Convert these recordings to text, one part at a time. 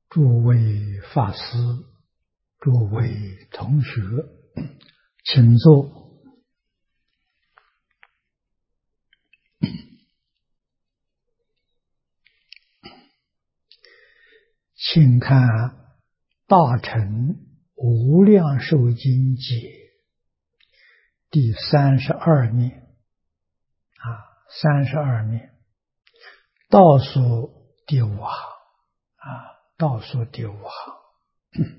诸位法师，诸位同学，请坐。请看《大乘无量寿经解》第32面32面倒数第5行倒数第5行。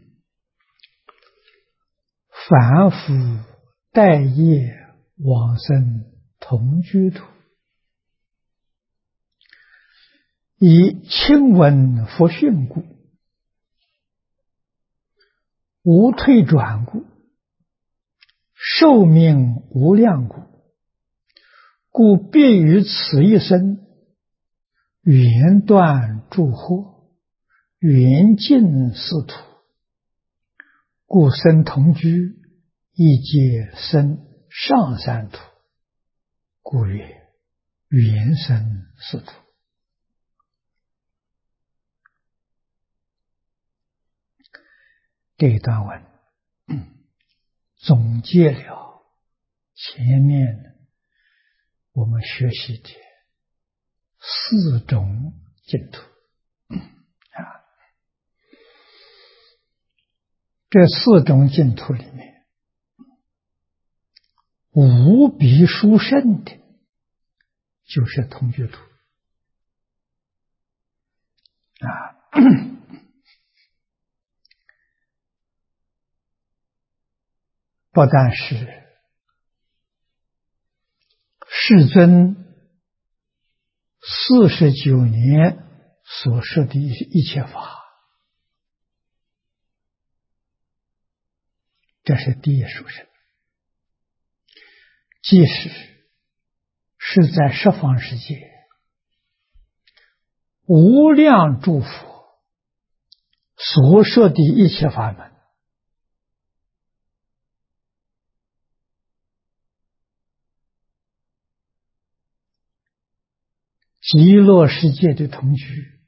凡夫待业往生同居土，以亲闻佛训故，无退转故，寿命无量故，故必于此一生圆断诸惑，圆尽四土，故生同居，亦皆生上三土，故曰圆生四土。这一段文总结了前面我们学习的4种净土这4种净土里面，无比殊胜的就是同居土不但是世尊49年所说的一切法，这是第一殊胜。即使是在十方世界，无量诸佛所说的一切法门，极乐世界的同居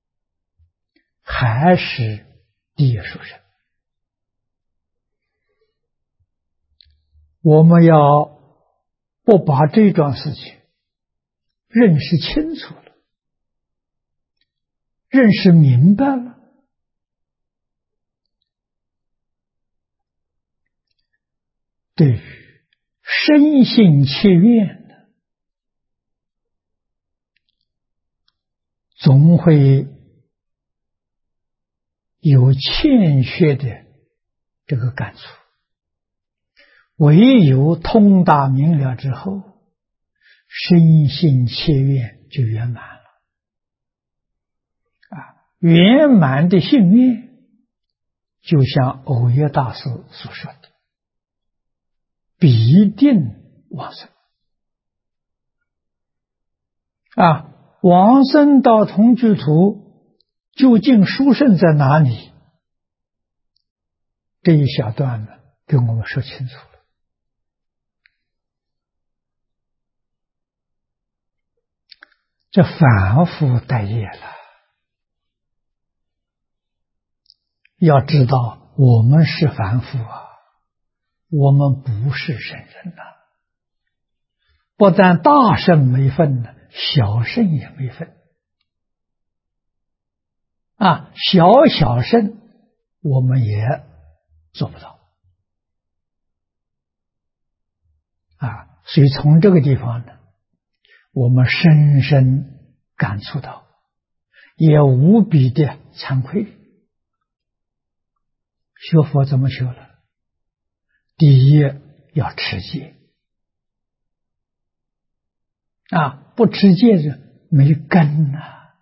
还是第一殊胜。我们要不把这桩事情认识清楚了，认识明白了，对于深信切愿的，总会有欠缺的这个感触。唯有通达明了之后，深信切愿就圆满了。圆满的信愿，就像耦约大师所说的，必定往生。往生到同居土，究竟殊胜在哪里？这一小段呢，给我们说清楚了。这凡夫待业了，要知道我们是凡夫我们不是圣人不但大圣没份小圣也没份小圣我们也做不到所以从这个地方呢，我们深深感触到，也无比的惭愧。学佛怎么学了？第一要持戒不持戒就没根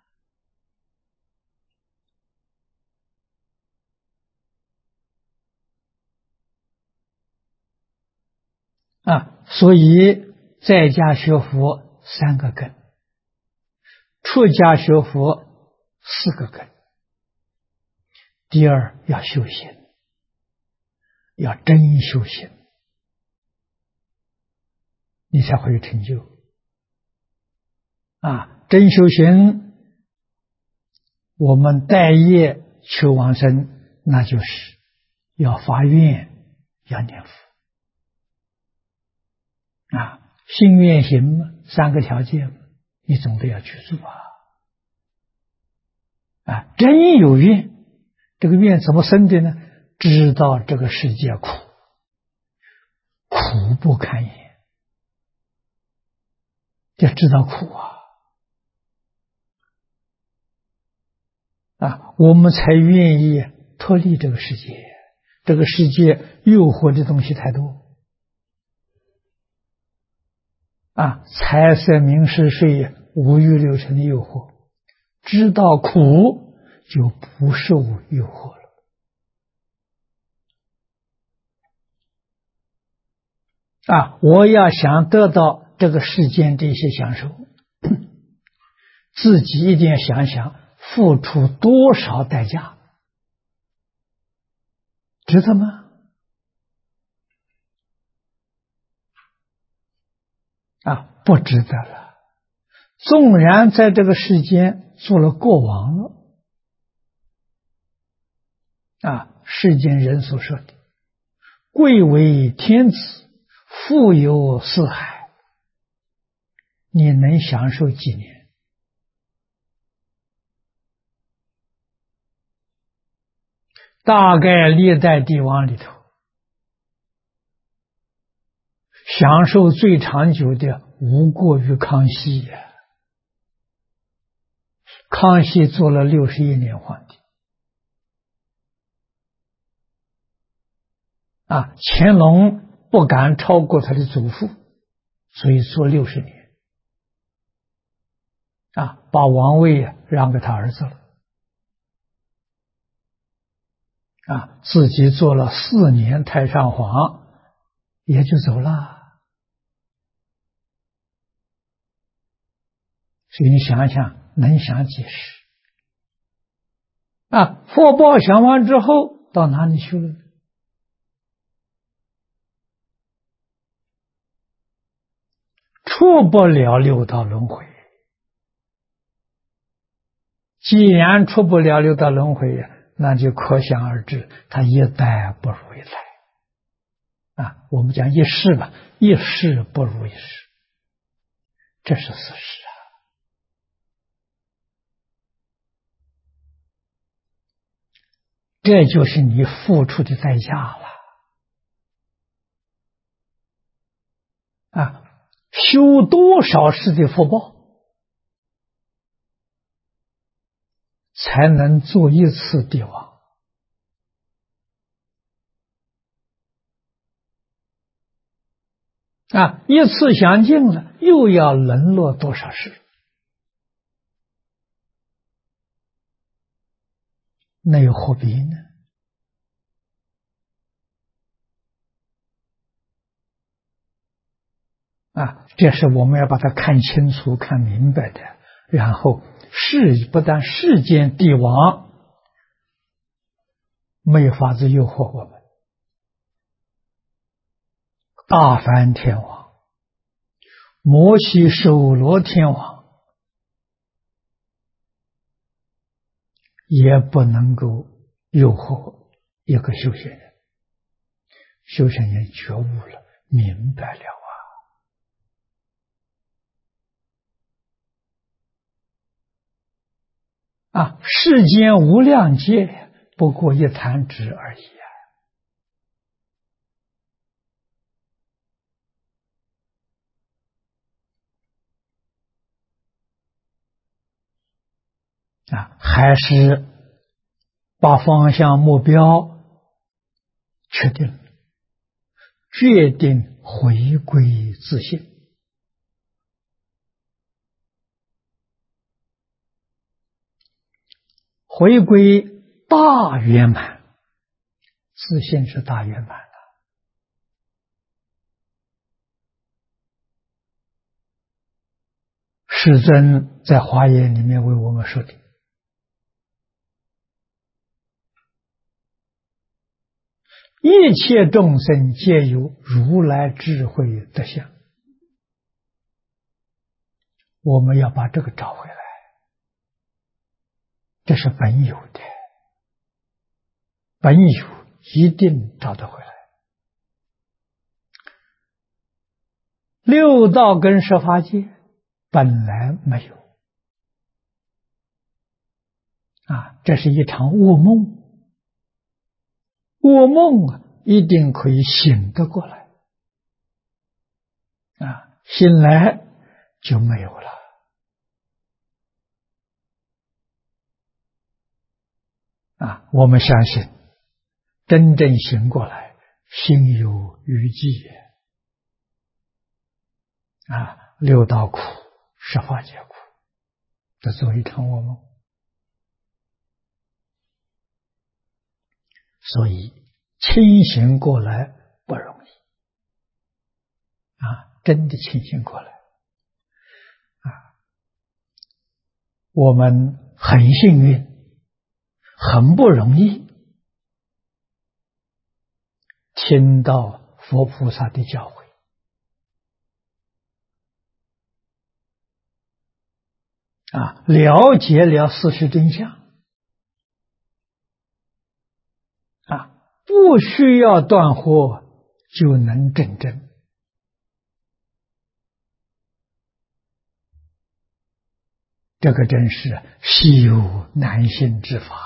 所以在家学佛3个根，出家学佛4个根。第二要修行，要真修行，你才会有成就真修行，我们待业求往生，那就是要发愿，要念佛啊，心愿行嘛，3个条件你总得要去做啊！真有愿，这个愿怎么生的呢？知道这个世界苦，苦不堪言，要知道苦我们才愿意脱离这个世界。这个世界诱惑的东西太多财色名食睡五欲六尘的诱惑，知道苦就不受诱惑了我要想得到这个世间这些享受，自己一定要想想付出多少代价，值得吗？不值得了。纵然在这个世间做了国王了世间人所说的贵为天子，富有四海，你能享受几年？大概历代帝王里头，享受最长久的无过于康熙康熙做了61年皇帝乾隆不敢超过他的祖父，所以做60年把王位让给他儿子了自己做了4年太上皇，也就走了。所以你想想，能享几时福报享完之后到哪里去了？出不了六道轮回。既然出不了六道轮回那就可想而知，他一代不如一代我们讲一世吧，一世不如一世，这是事实这就是你付出的代价了修多少世的福报才能做一次帝王一次享尽了，又要沦落多少世？那又何必呢？这是我们要把它看清楚、看明白的。然后不但世间帝王没有法子诱惑我们，大梵天王、摩西首罗天王也不能够诱惑一个修行人。修行人觉悟了，明白了世间无量劫不过一弹指而已还是把方向目标确定，决定回归自性。回归大圆满，自性是大圆满的。世尊在华严里面为我们说的，一切众生皆有如来智慧德相，我们要把这个找回来，这是本有的本有一定找得回来。六道跟十法界本来没有这是一场噩梦。噩梦一定可以醒得过来醒来就没有了我们相信真正醒过来，心有余悸六道苦，十法界苦，这做一场噩梦。所以清醒过来不容易真的清醒过来我们很幸运，很不容易听到佛菩萨的教诲了解了事实真相不需要断惑就能证真。这个真是稀有难信之法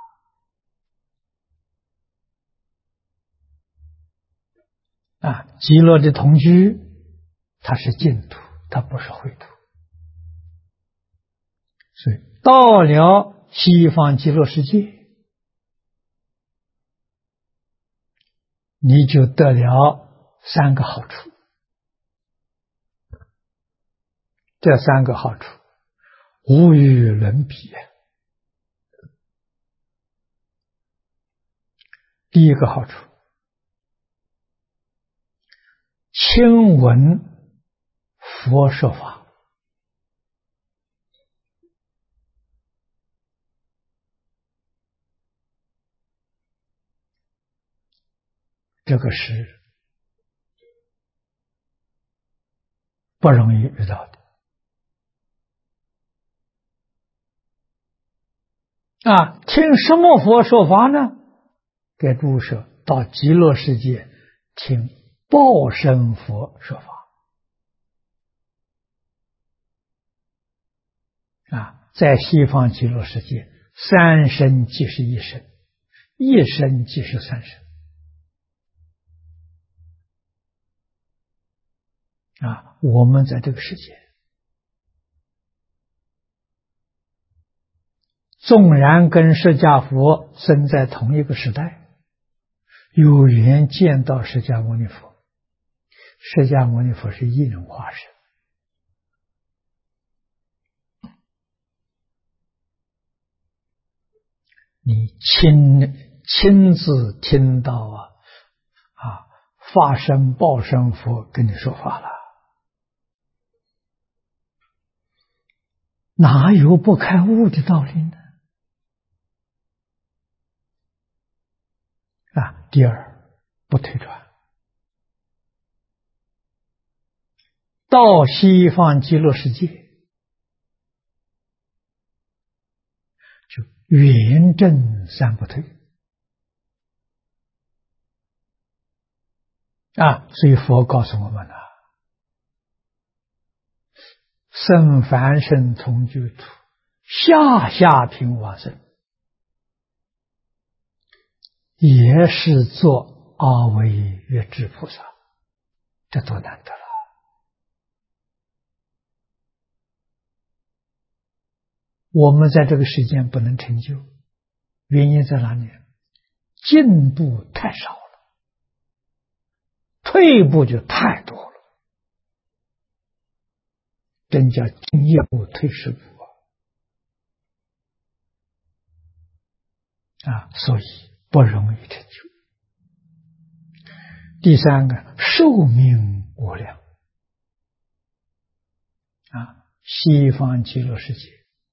了极乐的同居它是净土，它不是秽土，所以到了西方极乐世界，你就得了三个好处。这三个好处无与伦比。第一个好处，亲闻佛说法，这个是不容易遇到的听什么佛说法呢？给诸舍到极乐世界听报身佛说法在西方极乐世界，三生即是一生，一生即是三生我们在这个世界纵然跟释迦佛生在同一个时代，有缘见到释迦牟尼佛，释迦牟尼佛是一人化身，你亲自听到法身报身佛跟你说法了，哪有不开悟的道理呢？第二，不退转。到西方极乐世界，就圆正三不退所以佛告诉我们了，生凡圣从居土，下下品往生，也是做阿惟越致菩萨，这多难得了！我们在这个时间不能成就，原因在哪里？进步太少了，退步就太多了，真叫进一步退十步所以不容易成就。第三个，寿命无量西方极乐世界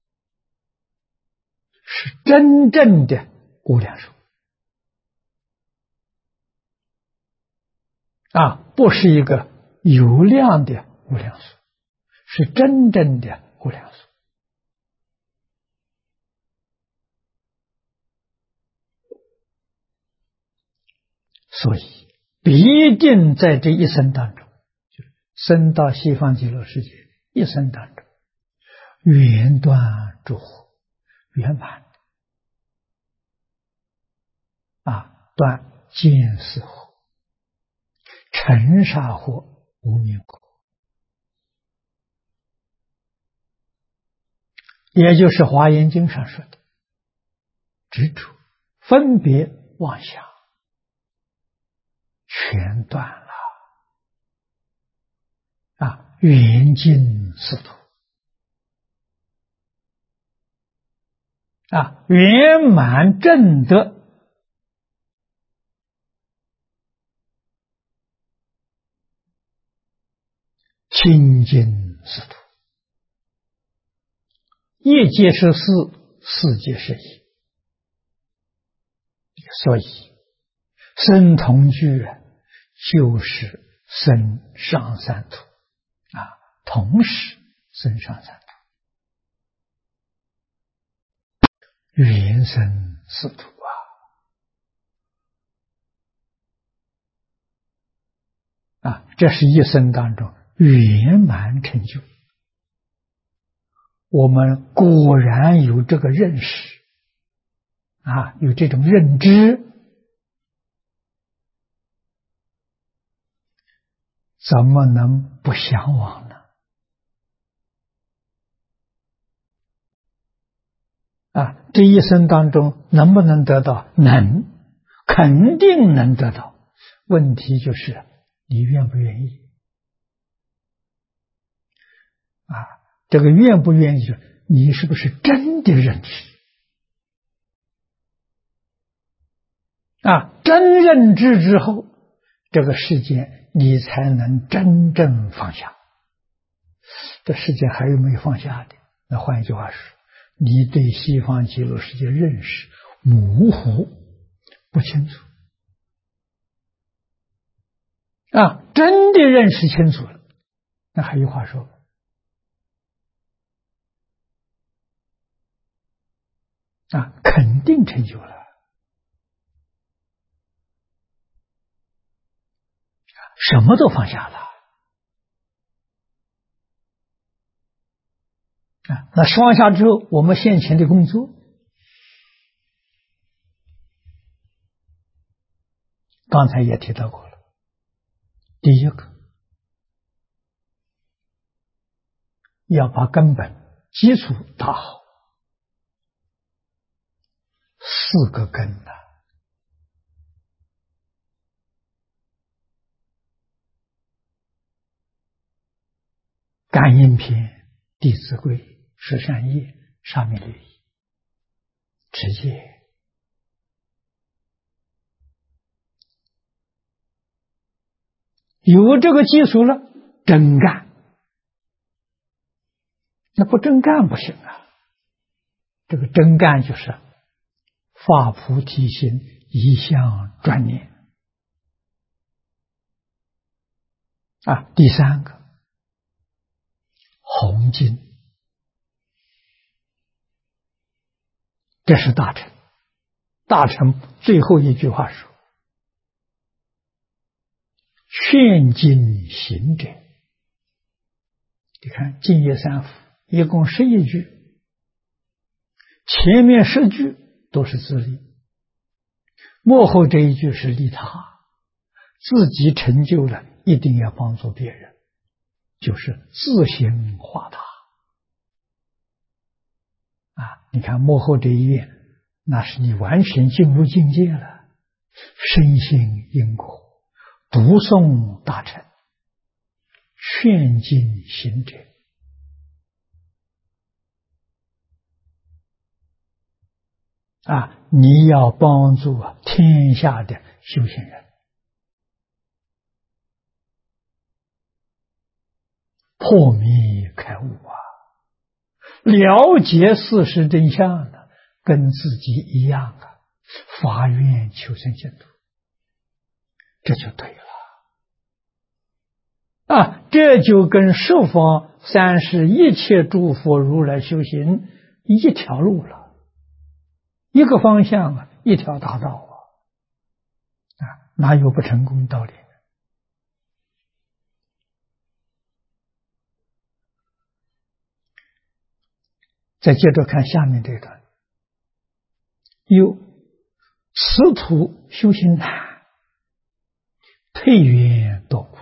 是真正的无量寿不是一个有量的无量寿，是真正的无量寿所以必定在这一生当中，就是生到西方极乐世界一生当中，圆断诸惑，圆满断见思惑、尘沙惑、无明惑，也就是《华严经》上说的执着、分别、妄想，全断了圆尽四土圆满正德，清净四土，一界是四，四界是一，所以生同居就是生上三土同时生上三土，圆生四土这是一生当中圆满成就。我们果然有这个认识有这种认知，怎么能不向往呢？这一生当中能不能得到？能，肯定能得到。问题就是你愿不愿意这个愿不愿意，你是不是真的认知真认知之后，这个世界你才能真正放下。这世界还有没有放下的？那换一句话说，你对西方极乐世界认识模糊不清楚真的认识清楚了，那还有话说肯定成就了，什么都放下了那放下之后，我们现前的工作，刚才也提到过了。第一个，要把根本基础打好，4个根感应篇、弟子规、十善业、沙弥律仪、持戒。有这个基础了，真干。那不真干不行这个真干就是发菩提心，一向专念第3个弘经，这是大乘。大乘最后一句话说：劝经行者。你看净业三福一共11句，前面10句都是自利，末后这一句是利他，自己成就了一定要帮助别人，就是自行化他你看末后这一页，那是你完全进入境界了，深信因果，读诵大乘，劝进行者你要帮助天下的修行人破迷开悟了解事实真相了，跟自己一样发愿求生净土，这就对了这就跟十方三世一切诸佛如来修行一条路了，一个方向一条大道哪有不成功的道理？再接着看下面这段，又此土修行难，退远多苦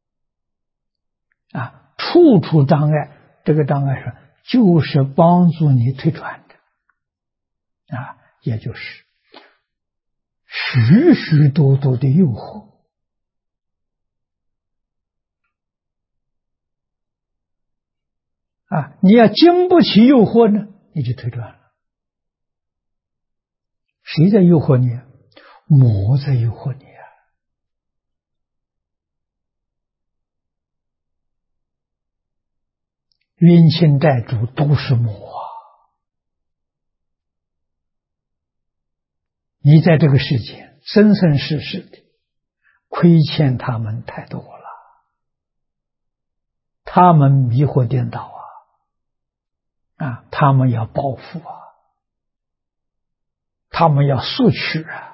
啊，处处障碍。这个障碍是就是帮助你退转的啊，也就是许许多多的诱惑啊，你要经不起诱惑呢，你就退转了。谁在诱惑你啊？魔在诱惑你啊！冤亲债主都是魔啊！你在这个世界生生世世的亏欠他们太多了，他们迷惑颠倒啊，他们要报复啊，他们要索取啊，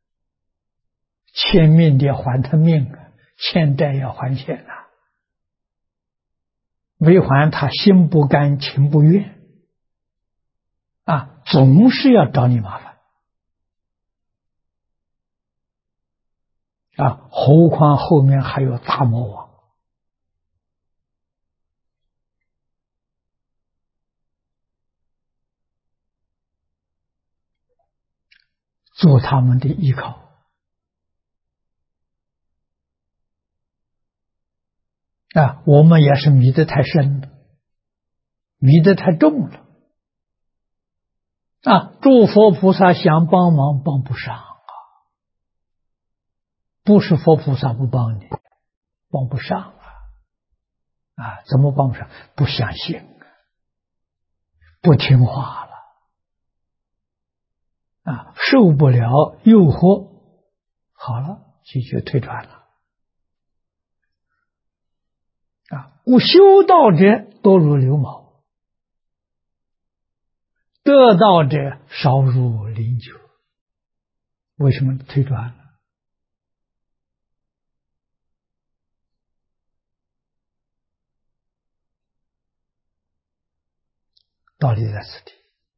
欠命的要还他命啊，欠债要还钱啊，没还他心不甘情不愿啊，总是要找你麻烦啊，何况后面还有大魔王。做他们的依靠啊，我们也是迷得太深了，迷得太重了啊！诸佛菩萨想帮忙帮不上啊，不是佛菩萨不帮你，帮不上啊！怎么帮不上？不相信，不听话了啊，受不了诱惑，好了，就退转了啊！故修道者多如牛毛，得道者少如林酒。为什么退转了？道理在此地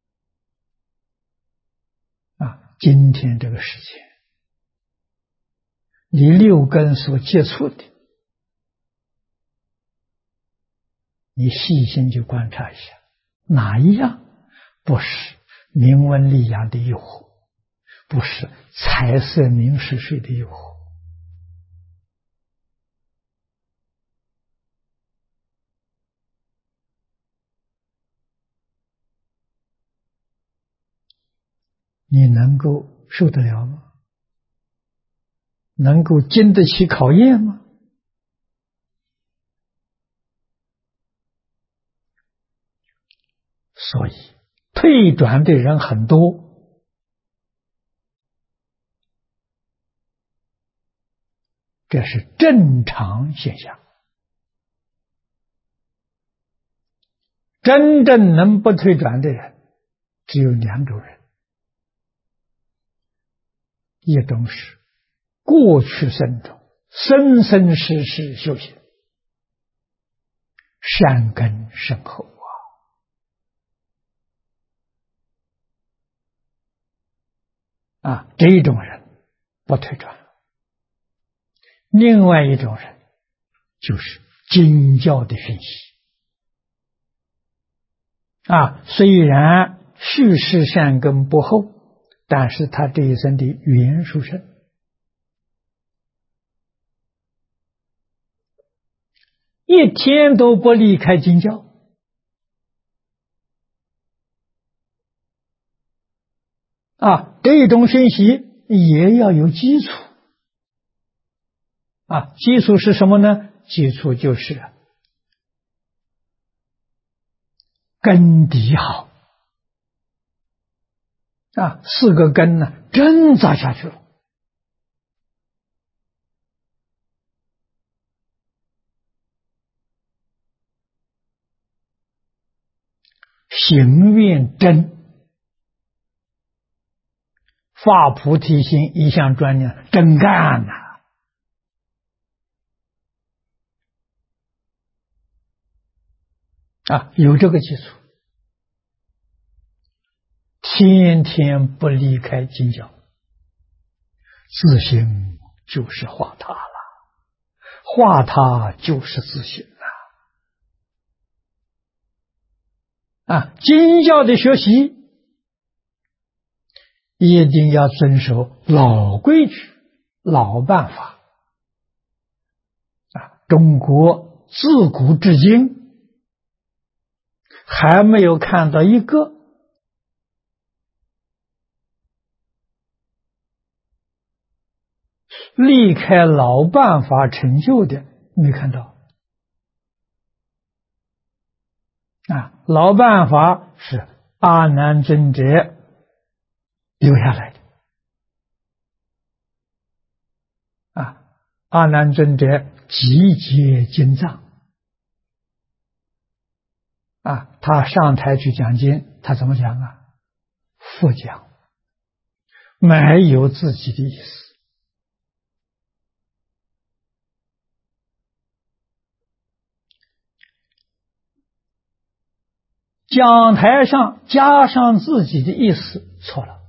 啊！今天这个世界，你六根所接触的，你细心去观察一下，哪一样不是名闻利养的诱惑，不是财色名食睡的诱惑？你能够受得了吗？能够经得起考验吗？所以退转的人很多，这是正常现象。真正能不退转的人只有两种人，一种是过去生中生生世世修行，善根深厚啊，这一种人不退转。另外一种人就是经教的熏习啊，虽然续世善根不厚，但是他这一生的缘殊胜，一天都不离开经教啊，这种熏习也要有基础啊，基础是什么呢？基础就是根底好啊，四个根呢真扎下去了，行愿真， 发菩提心，一向专念，真干呐！有这个基础，天天不离开经教，自性就是化他了，化他就是自性经教的学习一定要遵守老规矩、老办法中国自古至今还没有看到一个离开老办法成就的，没看到老办法是阿难尊者留下来的阿难尊者集结经藏他上台去讲经，他怎么讲佛讲，没有自己的意思。讲台上加上自己的意思，错了。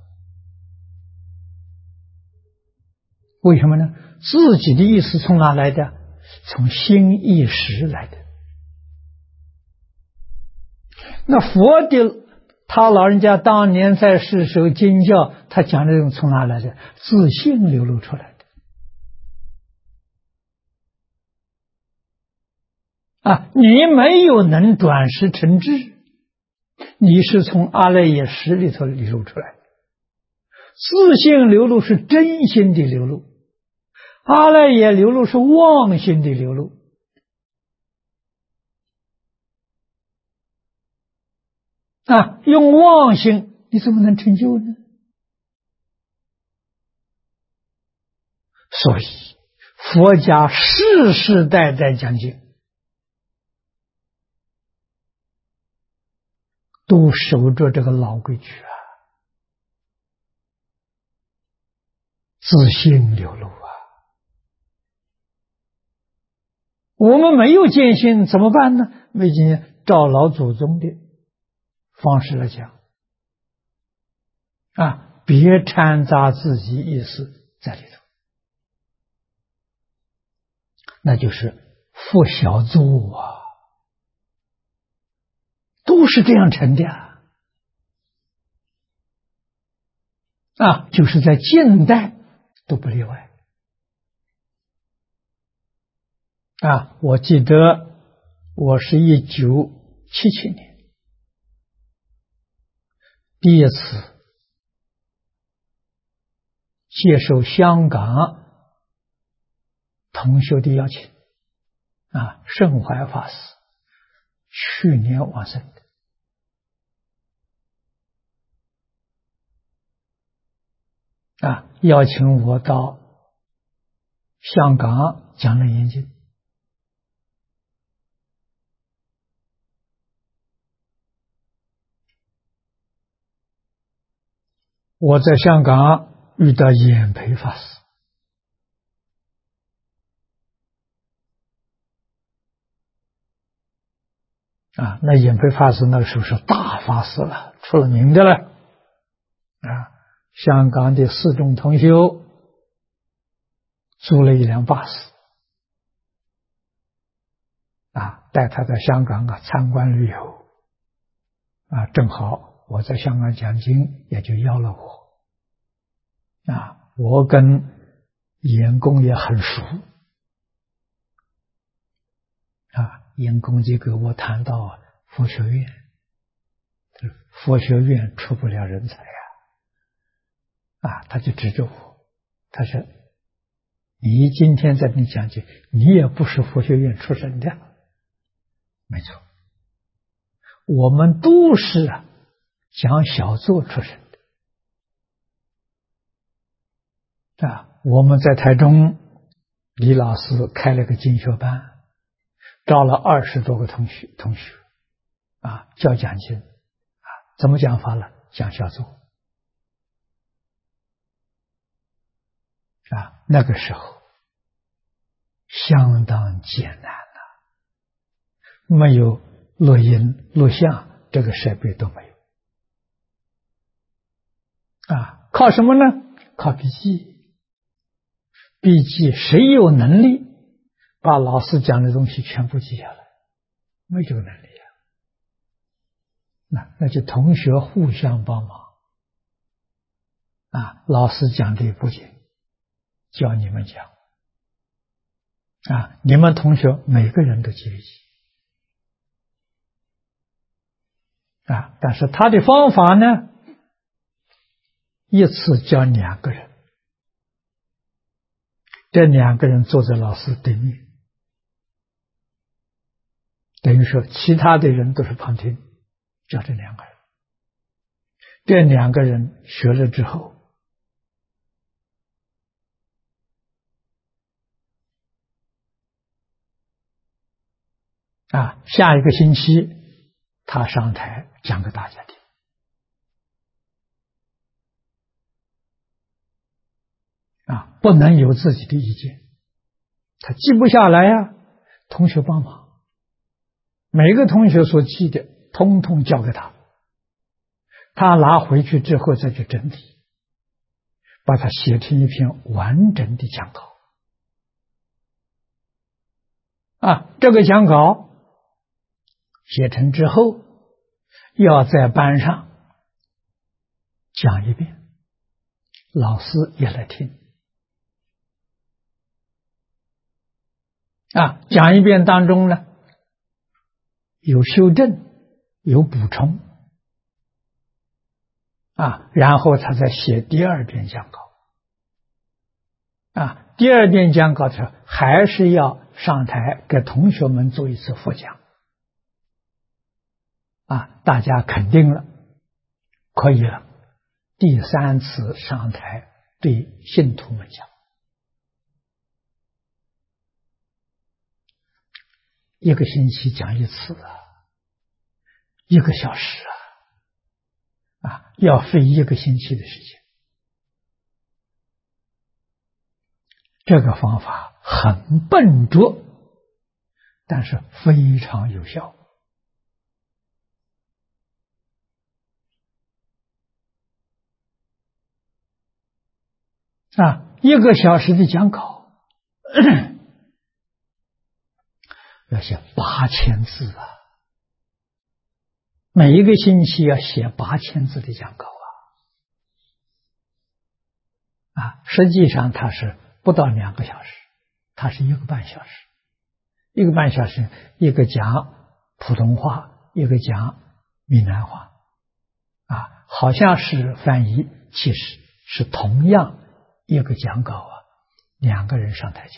为什么呢？自己的意思从哪来的？从心意识来的。那佛的他老人家当年在世时候经教，他讲这种从哪来的？自性流露出来的你没有能转识成智，你是从阿赖耶识里头流露出来的。自性流露是真心的流露，阿赖耶流露是妄心的流露用妄心你怎么能成就呢？所以佛家世世代代讲经都守着这个老规矩自性流露我们没有见性怎么办呢？已经照老祖宗的方式来讲别掺杂自己意思在里头，那就是佛小做都是这样成的就是在近代都不例外我记得我是1977年第一次接受香港同修的邀请盛怀法师去年往生的邀请我到香港讲了研经我在香港遇到演培法师那演培法师那个时候是大法师了，出了名的了香港的四众同修租了一辆巴士带他在香港参观旅游正好我在香港讲经，也就邀了我我跟严公也很熟严公就给我谈到佛学院，佛学院出不了人才他就指着我，他说你今天在这里讲经，你也不是佛学院出身的。没错，我们都是讲小座出身的我们在台中李老师开了个经学班，招了20多个同学教讲经怎么讲法了？讲小座那个时候相当艰难了，没有录音录像这个设备都没有靠什么呢？靠笔记。笔记谁有能力把老师讲的东西全部记下来？没这个能力那就同学互相帮忙老师讲的不行，教你们讲你们同学每个人都记一记但是他的方法呢，一次教2个人，这2个人坐在老师对面，等于说其他的人都是旁听，教这2个人。这2个人学了之后下一个星期他上台讲给大家听不能有自己的意见，他记不下来同学帮忙，每个同学所记的通通交给他，他拿回去之后再去整理，把它写成一篇完整的讲稿这个讲稿写成之后要在班上讲一遍，老师也来听讲一遍当中呢，有修正有补充然后他再写第2遍讲稿第2遍讲稿的时候还是要上台给同学们做一次复讲大家肯定了可以了，第3次上台对信徒们讲，1个星期讲1次1个小时要费1个星期的时间。这个方法很笨拙，但是非常有效1个小时的讲稿要写8000字每一个星期要写8000字的讲稿实际上它是不到2个小时，它是1个半小时，1个半小时一个讲普通话，一个讲闽南话好像是翻译，其实是同样一个讲稿2个人上台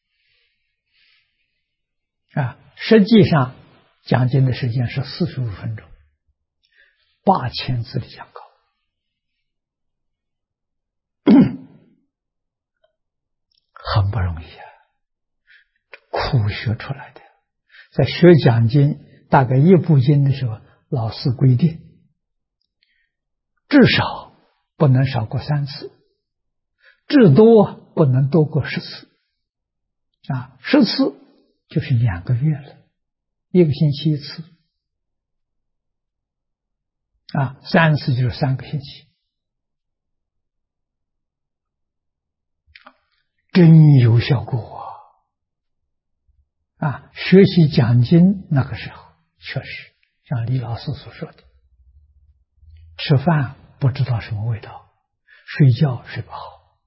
讲实际上讲经的时间是45分钟，8000字的讲稿很不容易苦学出来的。在学讲经大概1部经的时候，老师规定至少不能少过3次，至多不能多过10次10次就是2个月了，1个星期1次3次就是3个星期，真有效果学习讲经那个时候确实像李老师所说的，吃饭不知道什么味道，睡觉睡不好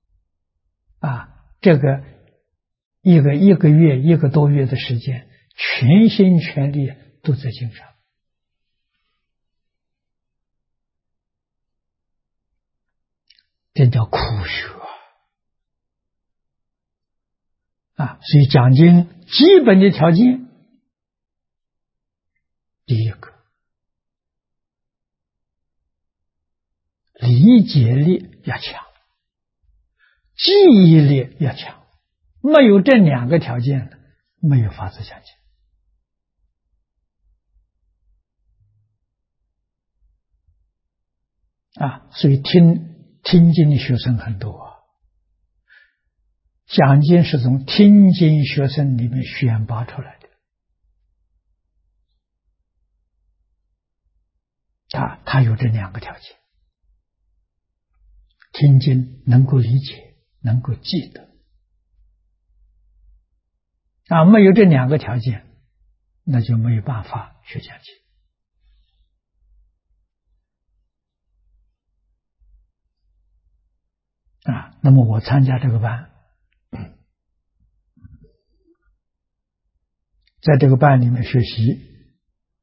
这个一个月1个多月的时间，全心全力都在经上这叫苦学所以讲经基本的条件，第一个理解力要强，记忆力要强，没有这2个条件，没有法子讲经所以听经的学生很多奖金是从听经学生里面选拔出来的。他有这2个条件：听经能够理解，能够记得。没有这2个条件，那就没有办法学讲经。那么我参加这个班，在这个班里面学习，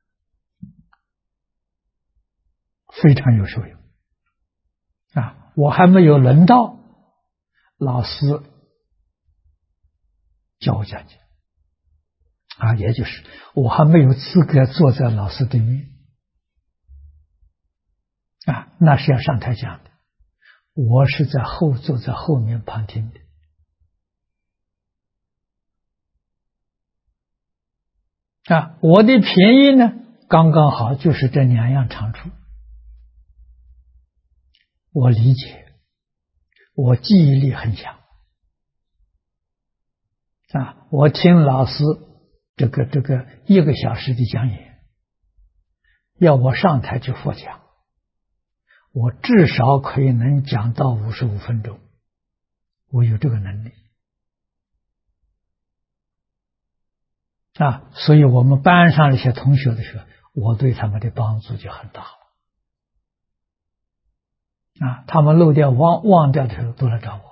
非常有受用。我还没有轮到老师教我讲经，也就是我还没有资格坐在老师对面，那是要上台讲的，我是坐在后面旁听的。我的便宜呢，刚刚好就是这2样长处。我理解，我记忆力很强。我听老师这个1个小时的讲演，要我上台去佛讲，我至少可以能讲到55分钟，我有这个能力。所以我们班上那些同学的时候，我对他们的帮助就很大了。他们漏掉忘掉的时候都来找我。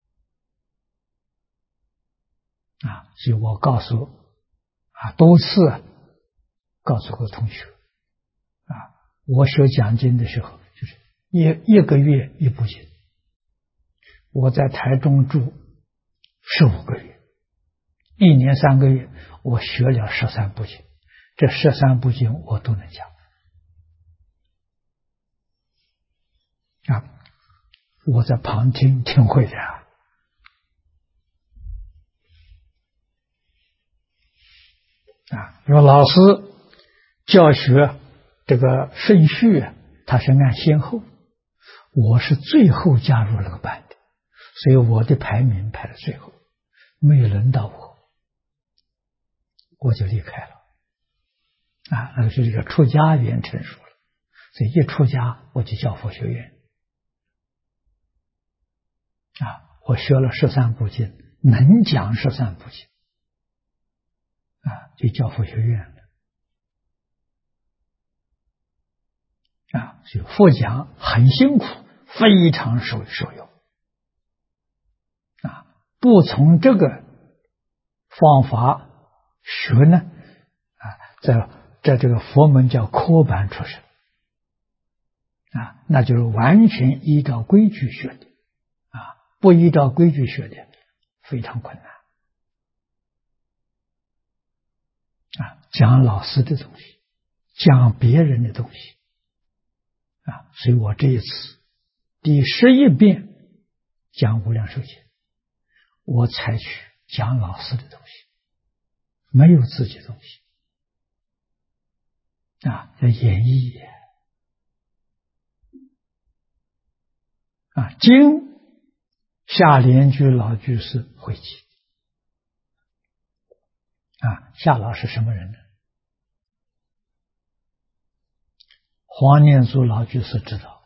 所以我多次告诉过同学，我学讲经的时候，就是一个月一部经。我在台中住15个月，1年3个月，我学了13部经，这13部经我都能讲。我在旁听听会的。因为老师教学这个顺序他是按先后，我是最后加入那个班的，所以我的排名排在最后，没有轮到我就离开了。那个是这个出家缘成熟了，所以一出家我就教佛学院。我学了13部经，能讲13部经，就教佛学院了。所以佛讲很辛苦，非常受用。不从这个方法学呢，在这个佛门叫科班出身，那就是完全依照规矩学的，不依照规矩学的非常困难。讲老师的东西，讲别人的东西，所以我这一次第11遍讲无量寿经，我采取讲老师的东西，没有自己的东西，要演绎经夏莲居老居士汇集。夏老是什么人呢？黄念祖老居士知道，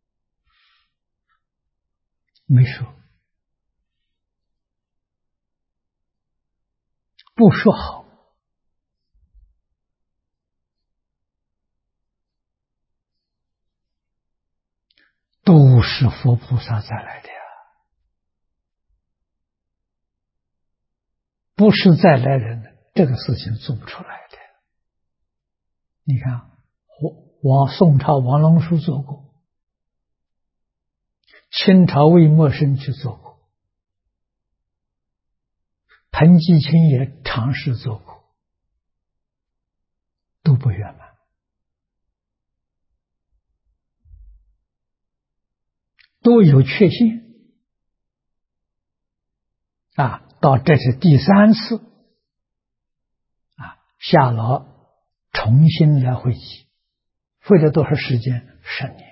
没说，不说好，都是佛菩萨再来的呀，不是再来人的，这个事情做不出来的。你看，宋朝王龙书做过，清朝魏默生去做过，彭继清也尝试做过，都不圆满，都有缺陷。到这是第3次，夏老重新来汇集，费了多少时间？10年。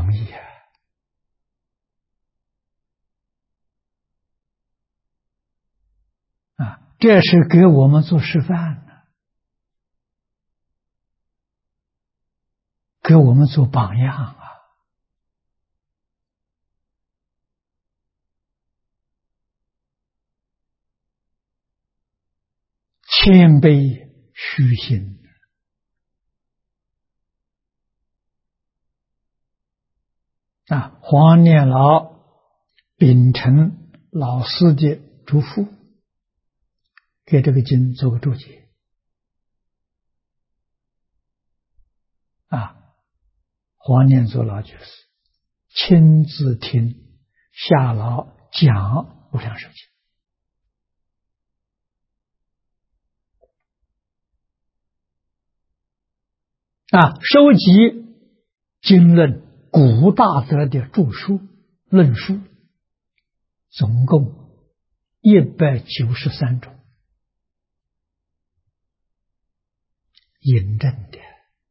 容易这是给我们做示范的，给我们做榜样啊！谦卑虚心黄念老秉承老师的嘱咐，给这个经做个注解黄念祖老居士亲自听夏老讲无量寿经收集经论古大德的著书论述，总共193种，引证的。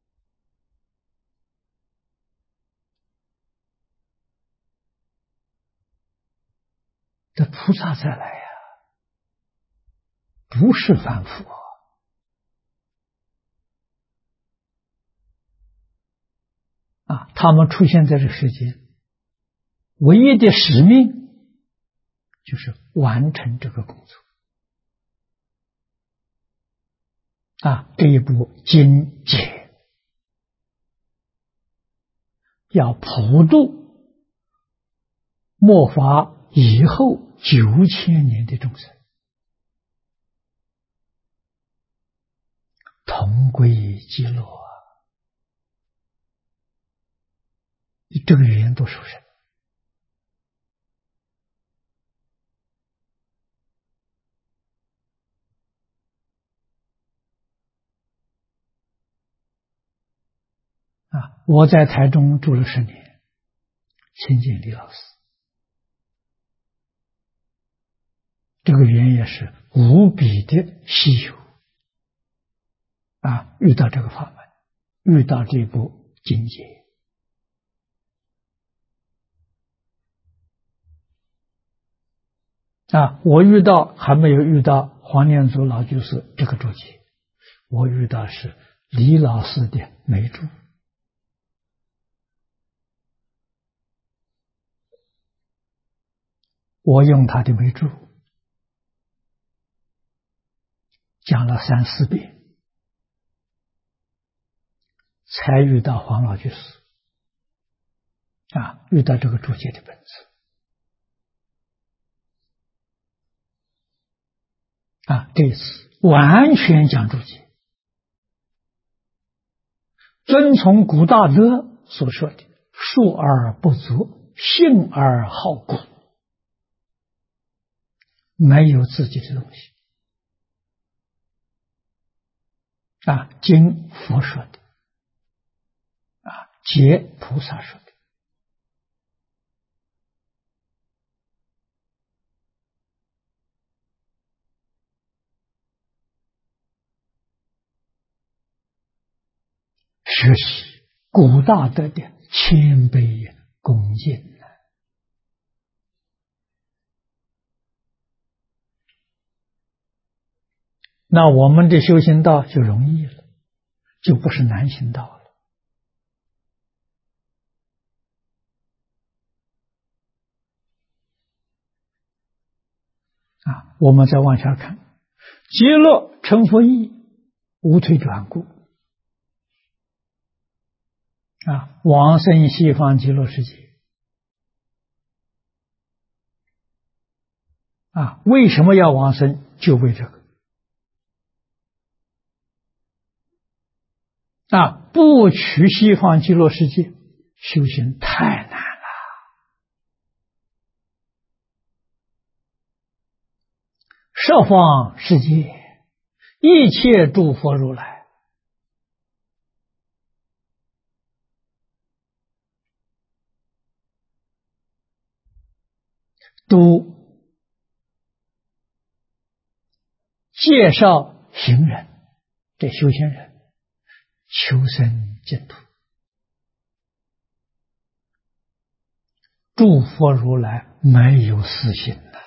这菩萨再来不是凡夫他们出现在这个世间，唯一的使命就是完成这个工作这一部经解要普度末法以后9000年的众生，同归极乐这个语言多殊胜我在台中住了10年，亲近李老师，这个语言也是无比的稀有遇到这个法门，遇到这部经解我遇到还没有遇到黄念祖老居士这个注解，我遇到是李老师的眉注我用他的眉注讲了3、4遍，才遇到黄老居士遇到这个注解的本质这次完全讲注解，遵从古大德所说的述而不足，信而好古，没有自己的东西经佛说的解菩萨说的学习古大德的谦卑恭敬那我们的修行道就容易了，就不是难行道了我们再往下看，极乐成佛意，无退转故往生西方极乐世界为什么要往生？就为这个不取西方极乐世界，修行太难了。十方世界一切诸佛如来都介绍行人，这修行人求生净土诸佛如来没有私心的，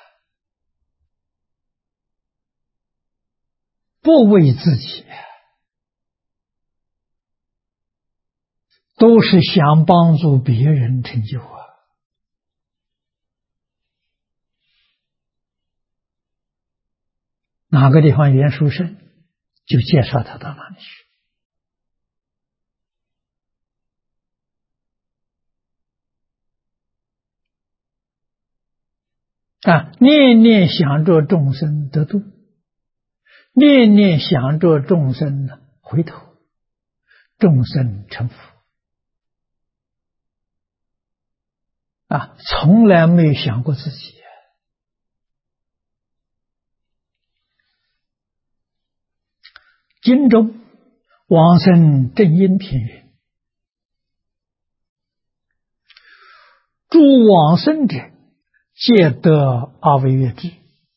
不为自己，都是想帮助别人成就啊。哪个地方缘殊胜，就介绍他到哪里去。念念想着众生得度，念念想着众生呢回头，众生成佛。从来没有想过自己。经中往生正因篇云：诸往生者，皆得阿惟越致，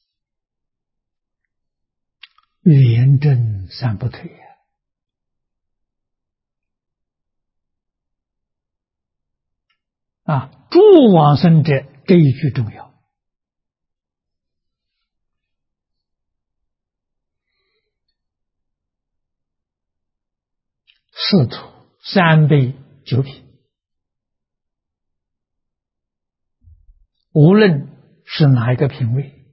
圆正三不退。诸往生者这一句重要。四土、三辈、九品，无论是哪一个品位，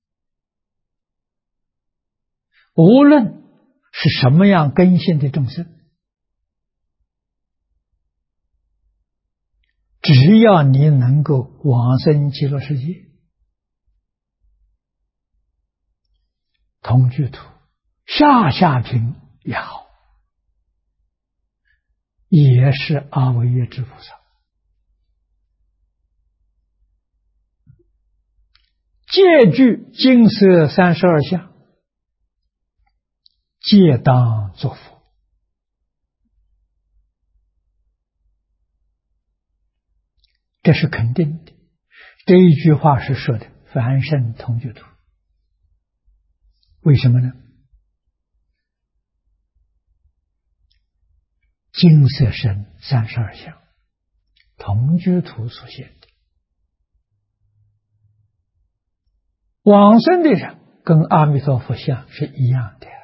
无论是什么样根性的众生，只要你能够往生极乐世界，同居土、下品也好，也是阿惟越致菩萨。戒具金色32相，皆当作佛。这是肯定的，这一句话是说的凡圣同居土。为什么呢？金色身32相，同居土所现的。往生的人跟阿弥陀佛像是一样的。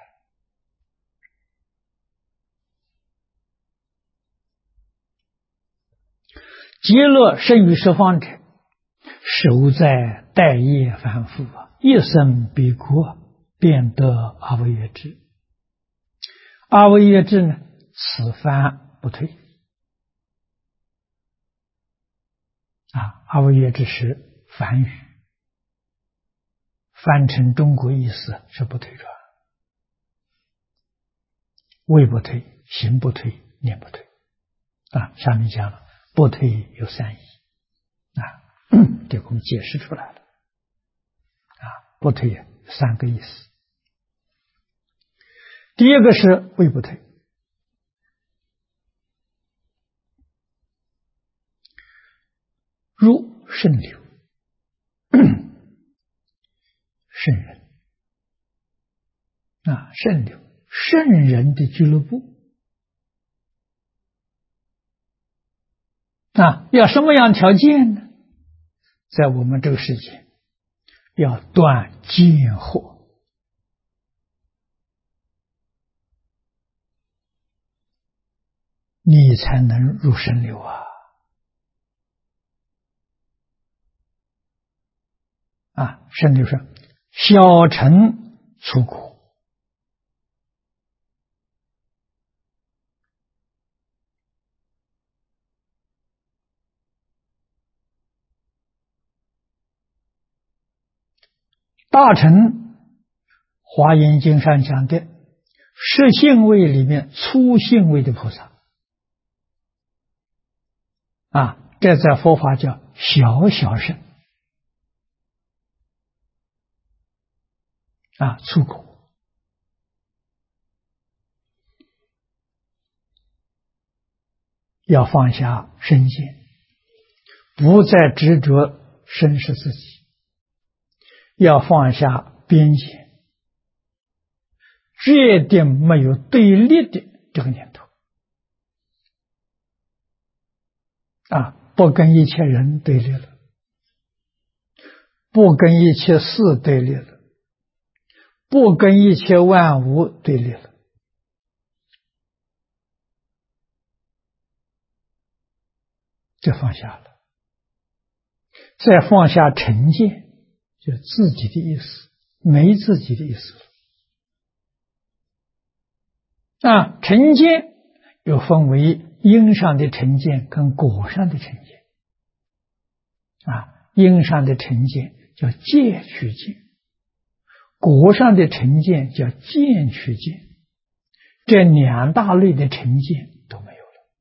极乐生于十方者，守在待业凡夫，一生彼国，便得阿惟越致。阿惟越致呢，此番不退。阿惟越致是梵语，翻成中国意思是不退转，位不退，行不退，念不退。下面讲了，不退有三义。这我们解释出来了。不退有三个意思。第一个是位不退，入圣流，圣人圣流，圣人的俱乐部。要什么样条件呢？在我们这个世界，要断见惑，你才能入圣流圣流是小乘出国，大乘华严经上讲的十信位里面粗信位的菩萨这在佛法叫小乘出国。要放下身见，不再执着身是自己，要放下边界，决定没有对立的这个念头。 不跟一切人对立了，不跟一切事对立了，不跟一切万物对立了，就放下了。再放下成见，就自己的意思，没自己的意思了。成见又分为因上的成见跟果上的成见。因上的成见叫戒取见，果上的成见叫见取见。这两大类的成见都没有了。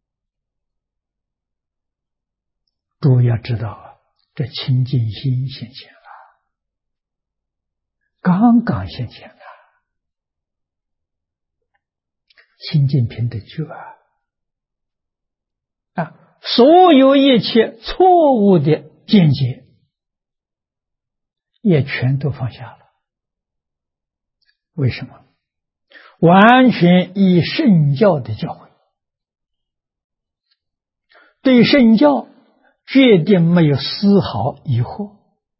诸位要知道这清净心现前了，刚刚现前了，清净平等觉所有一切错误的见解也全都放下了。为什么？完全依圣教的教诲，对圣教决定没有丝毫疑惑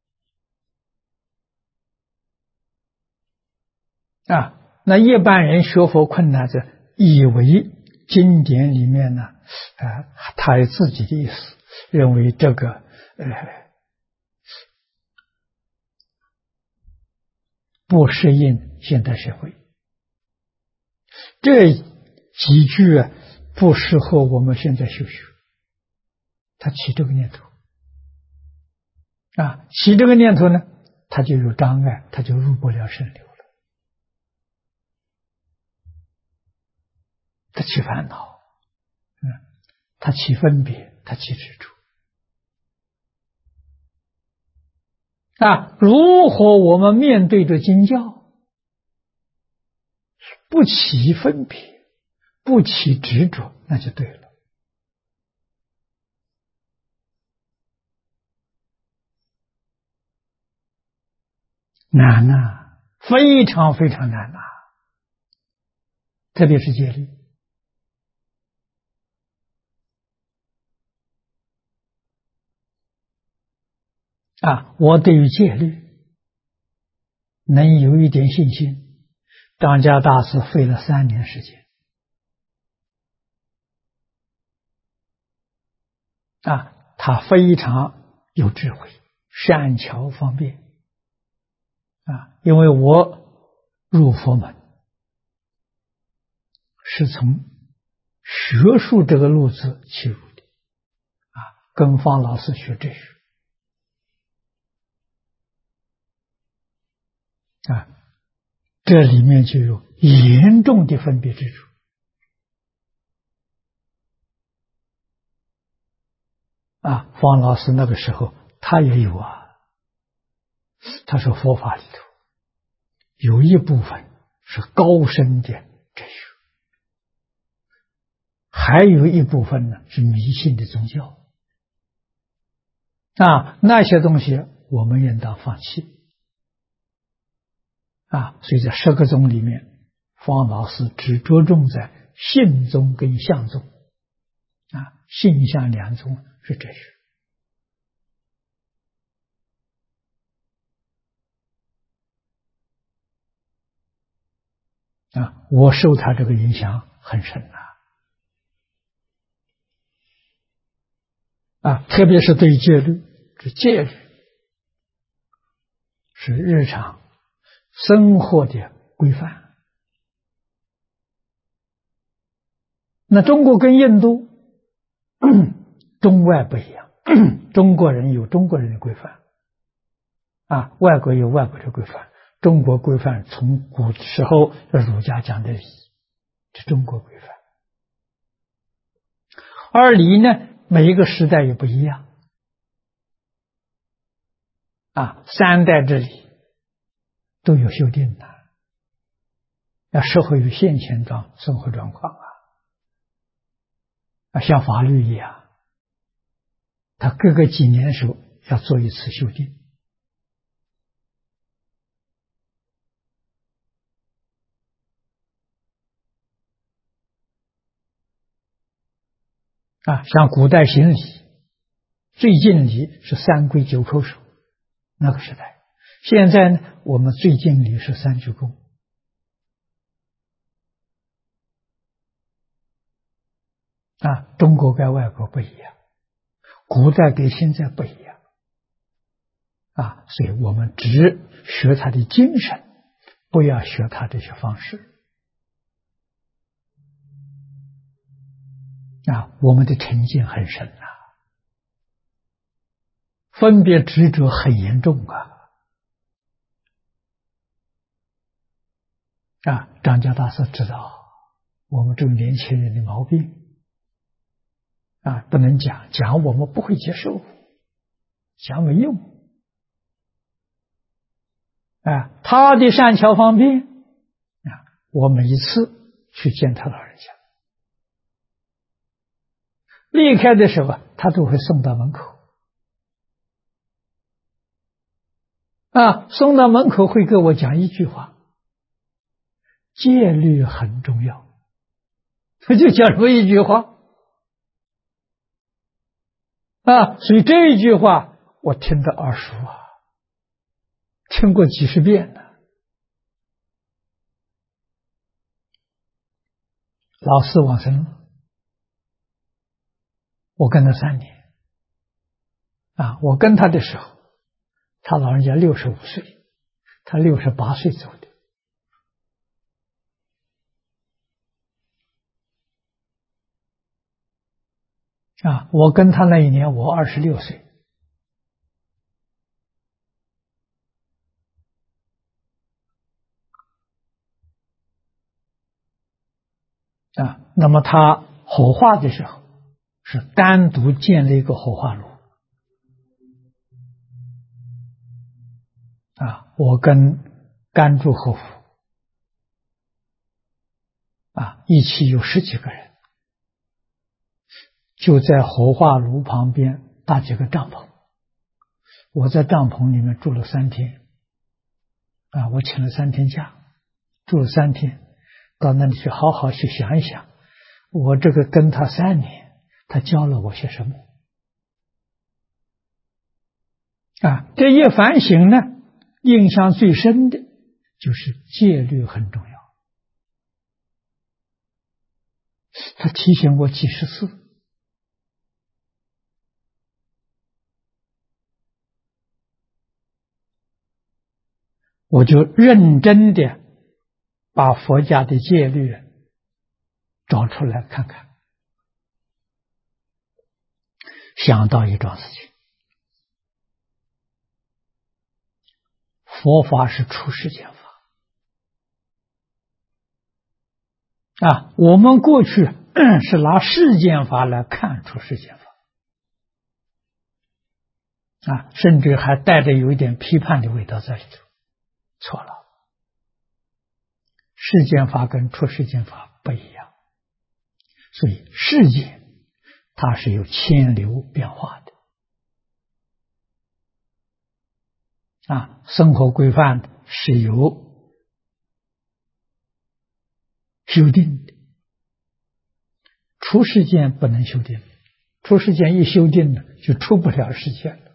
那一般人学佛困难者以为经典里面呢他有自己的意思，认为这个不适应现代社会，这几句不适合我们现在修学。他起这个念头起这个念头呢，他就有障碍，他就入不了圣流了，他起烦恼他起分别，他起执着如何我们面对着经教不起分别，不起执着，那就对了。难非常非常难特别是戒律我对于戒律能有一点信心，张家大师费了3年时间他非常有智慧，善巧方便因为我入佛门是从学术这个路子起入的跟方老师学哲学这里面就有严重的分别之处方老师那个时候他也有他说佛法里头有一部分是高深的哲学，还有一部分呢是迷信的宗教那些东西我们应当放弃所以在10个宗里面，方老师只着重在信宗跟相宗信相两宗是哲学我受他这个影响很深特别是对戒律，这戒律是日常生活的规范。那中国跟印度中外不一样，中国人有中国人的规范外国有外国的规范。中国规范从古时候儒家讲的礼，这中国规范。而礼呢，每一个时代也不一样3代之礼都有修订的，要适合于现前生活状况像法律一样，它各个几年的时候要做一次修订像古代行礼最敬礼是三跪九叩首，那个时代。现在呢，我们最敬礼是三鞠躬。中国跟外国不一样，古代跟现在不一样。所以我们只学他的精神，不要学他这些方式。我们的成见很深分别执着很严重张家大师知道我们这个年轻人的毛病不能讲我们不会接受，讲没用他的善巧方便我每一次去见他老人家，离开的时候他都会送到门口送到门口会跟我讲一句话：戒律很重要。他就讲这么一句话所以这一句话我听得耳熟听过几十遍了。老师往生了，我跟他3年我跟他的时候他老人家65岁，他68岁走的我跟他那一年我26岁那么他火化的时候是单独建了一个火化炉我跟甘珠和夫一起有10几个人，就在火化炉旁边搭几个帐篷，我在帐篷里面住了3天我请了3天假，住了3天，到那里去好好去想一想，我这个跟他3年，他教了我些什么这一反省呢，印象最深的就是戒律很重要。他提醒我几十次我就认真的把佛家的戒律找出来看看，想到一桩事情，佛法是出世间法我们过去是拿世间法来看出世间法甚至还带着有一点批判的味道在里头，错了。世间法跟出世间法不一样，所以世间它是有迁流变化的生活规范是有修订的，出世间不能修订，出世间一修订了就出不了世间了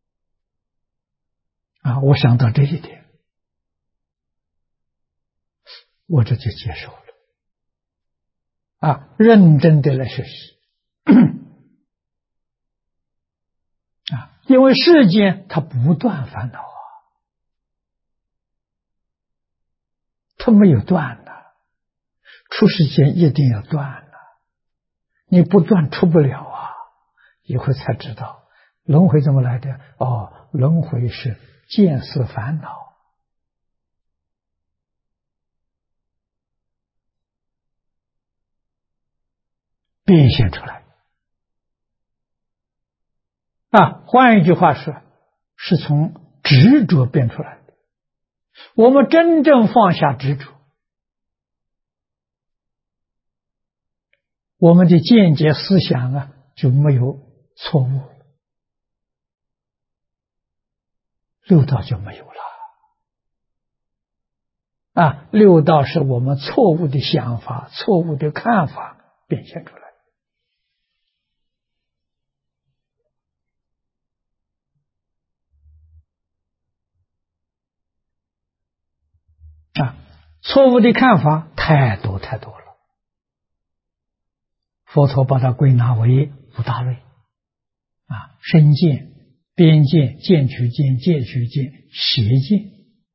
我想到这一点，我这就接受了认真的来学习因为世间它不断烦恼它没有断的，出世间一定要断的，你不断出不了以后才知道轮回怎么来的轮回是见思烦恼变现出来换一句话说，是从执着变出来的。我们真正放下执着，我们的见解思想就没有错误了，六道就没有了六道是我们错误的想法、错误的看法变现出来错误的看法太多太多了。佛陀把它归纳为五大类身见、边见、见取见、戒取见、邪见。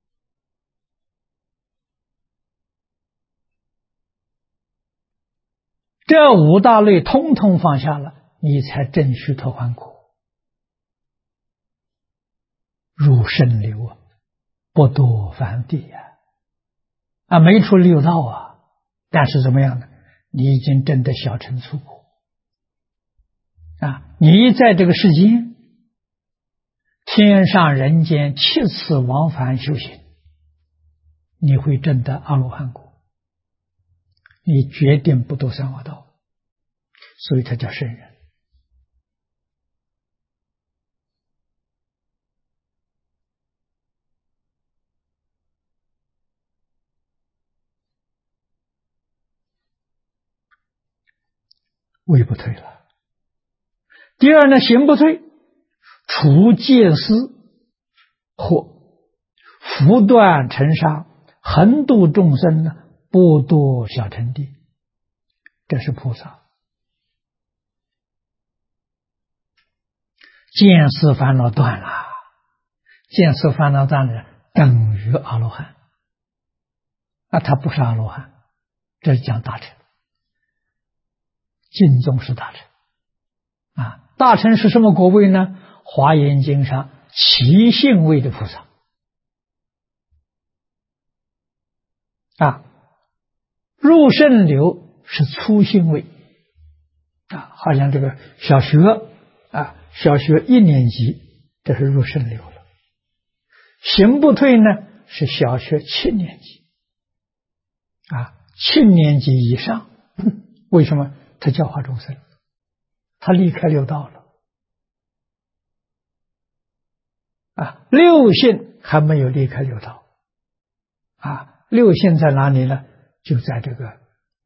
这五大类通通放下了，你才证须陀洹果，入圣流不堕凡地没出六道但是怎么样呢？你已经证得小乘粗果你在这个世间天上人间七次往返修行，你会证得阿罗汉果，你决定不堕三恶道，所以他叫圣人。位不退了。第二呢，行不退，除戒思或福断尘沙，横度众生呢，不堕小乘地，这是菩萨。见思烦恼断了，见思烦恼断了，等于阿罗汉他不是阿罗汉，这是讲大乘。净宗是大乘大乘是什么果位呢？华严经上其性位的菩萨入圣流是粗性位好像这个小学小学1年级，这是入圣流了。行不退呢是小学7年级7年级以上。为什么？他教化众生，他离开六道了六性还没有离开六道六性在哪里呢？就在这个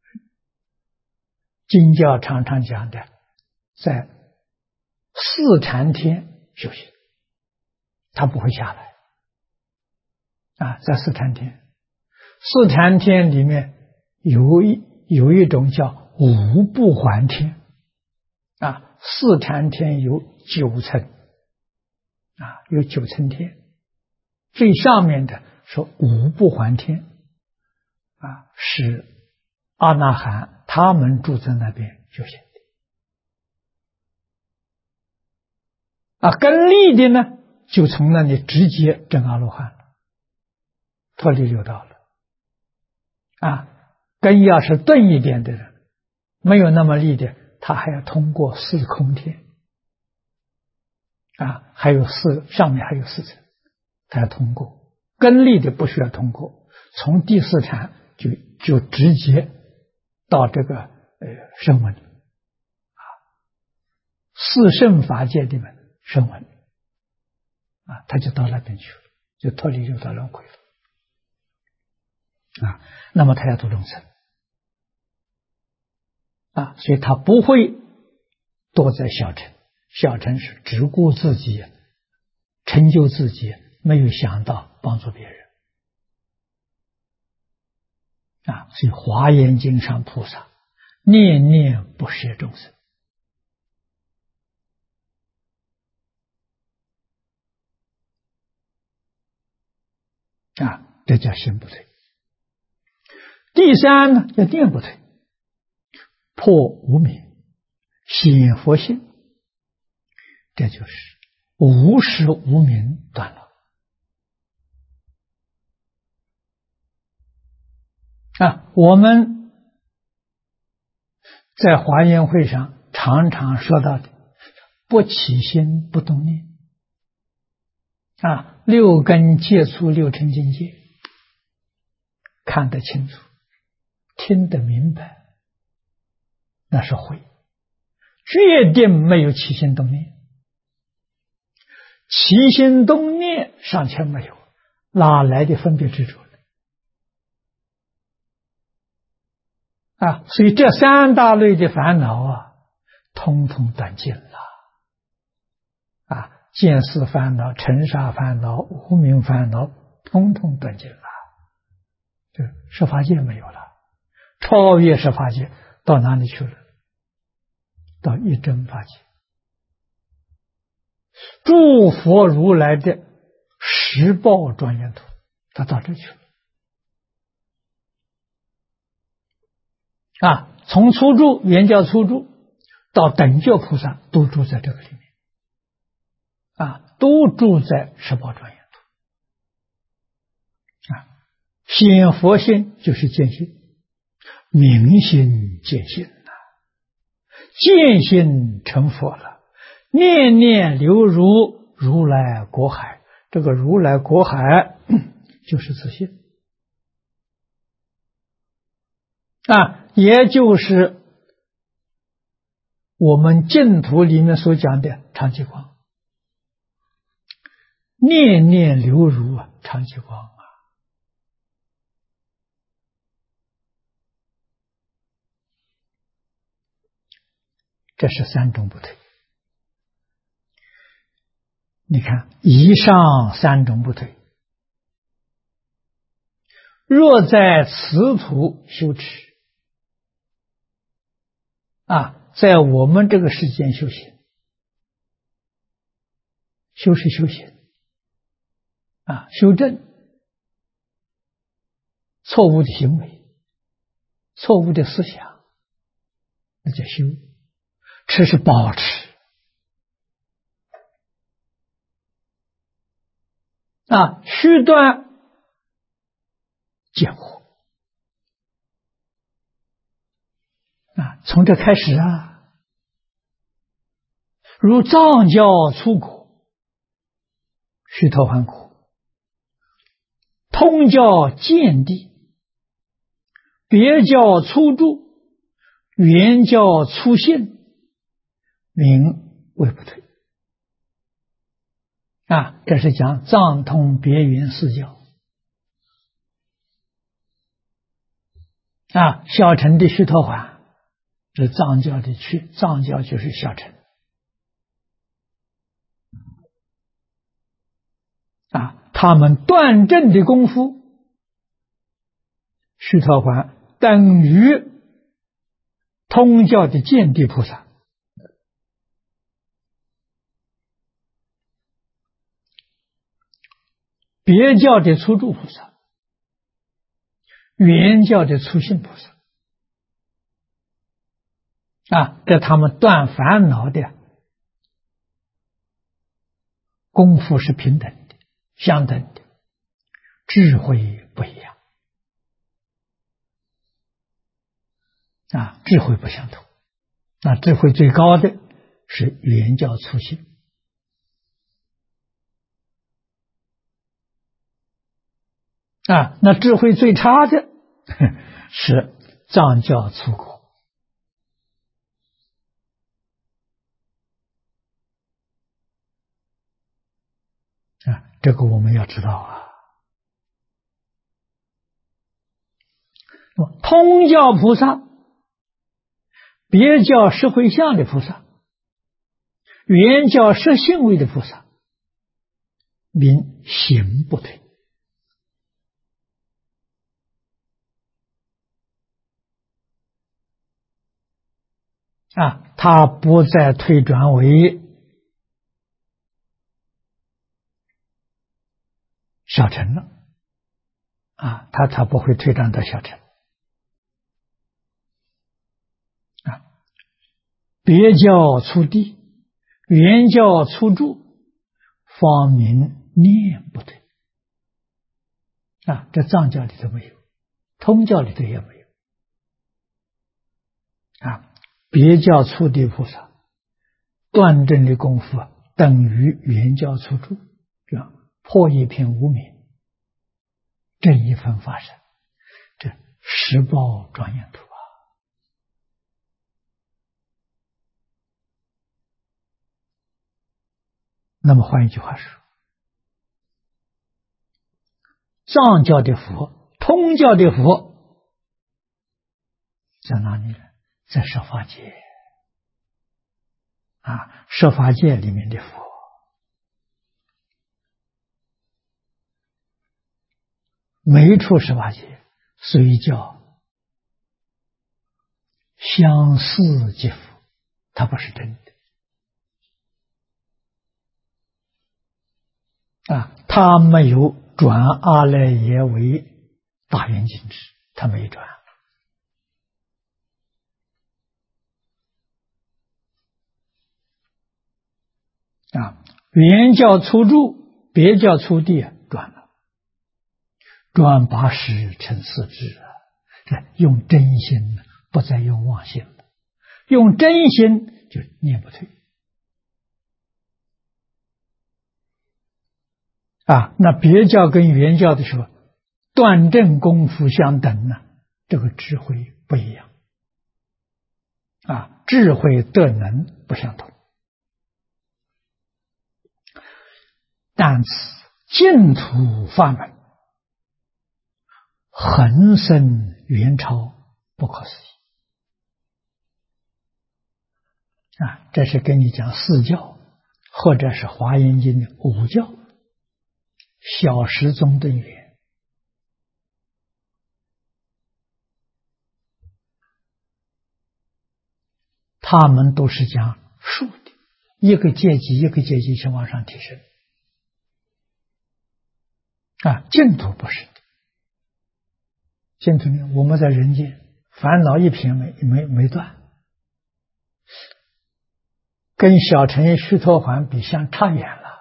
经教常常讲的，在四禅天修行，他不会下来在四禅天。四禅天里面有一种叫五不还天四禅天有9层有9层天，最上面的是五不还天是阿那含他们住在那边修行的跟利的呢，就从那里直接证阿罗汉了，脱离六道了跟要是钝一点的人，没有那么利的，他还要通过四空天还有上面还有4层，他要通过。根利的不需要通过，从第4禅就直接到这个声闻四圣法界里面声闻他就到那边去了，就脱离六道轮回了那么他要度众生所以他不会躲在小乘。小乘是只顾自己，成就自己，没有想到帮助别人所以华严经上菩萨念念不舍众生这叫心不退。第三呢，叫念不退，破无明，显佛性，这就是无始无明断了我们在华严会上常常说到的不起心不动念六根接触六尘境界，看得清楚，听得明白，那是慧，决定没有起心动念。起心动念尚且没有，哪来的分别执着呢？所以这3大类的烦恼通通断尽了见思烦恼、尘沙烦恼、无明烦恼，通通断尽了这十法界没有了，超越十法界到哪里去了？到一真法界。诸佛如来的十报庄严土，他到这去了。从初住原教初住到等觉菩萨，都住在这个里面。都住在十报庄严土。显佛性就是见性，明心见性见性成佛了，念念流入如来国海。这个如来国海就是自性也就是我们净土里面所讲的常寂光，念念流入常寂光这是三种不退。你看，以上三种不退，若在此土修持在我们这个世间修行，修是修行修正错误的行为、错误的思想，那叫修。持是保持须断见惑从这开始如藏教初果须陀洹果，通教见地，别教初住，原教初信，名为不退这是讲藏通别圆四教小乘的须陀洹是藏教的去，藏教就是小乘他们断证的功夫，须陀洹等于通教的见地菩萨。别教的初住菩萨，原教的初信菩萨这他们断烦恼的功夫是平等的、相等的，智慧不一样智慧不相同。智慧最高的是原教初信那智慧最差的是藏教初果这个我们要知道通教菩萨，别教实会相的菩萨，原教实性位的菩萨，名行不退他不再退转为小乘了他不会退转到小乘别教初地，原教初住，方名念不退这藏教里头没有，通教里头也没有别教初地菩萨断证的功夫等于原教初住，破一片无明，这一分法身，这十报庄严土那么换一句话说，藏教的佛、通教的佛在哪里呢？在十法界十法界里面的佛，每一处十法界所以叫相似即佛，它不是真的它没有转阿赖耶为大圆镜智，它没有转原教初住，别教初地转了，转八识成四智用真心，不再用妄心了，用真心就念不退那别教跟原教的时候，断证功夫相等呢，这个智慧不一样智慧德能不相同。但此净土法门恒生圆超，不可思议这是跟你讲四教，或者是华严经的五教，小时中等圆，他们都是讲数的，一个阶级一个阶级去往上提升净土不是的。净土呢，我们在人间烦恼一品没断，跟小乘须陀洹比相差远了，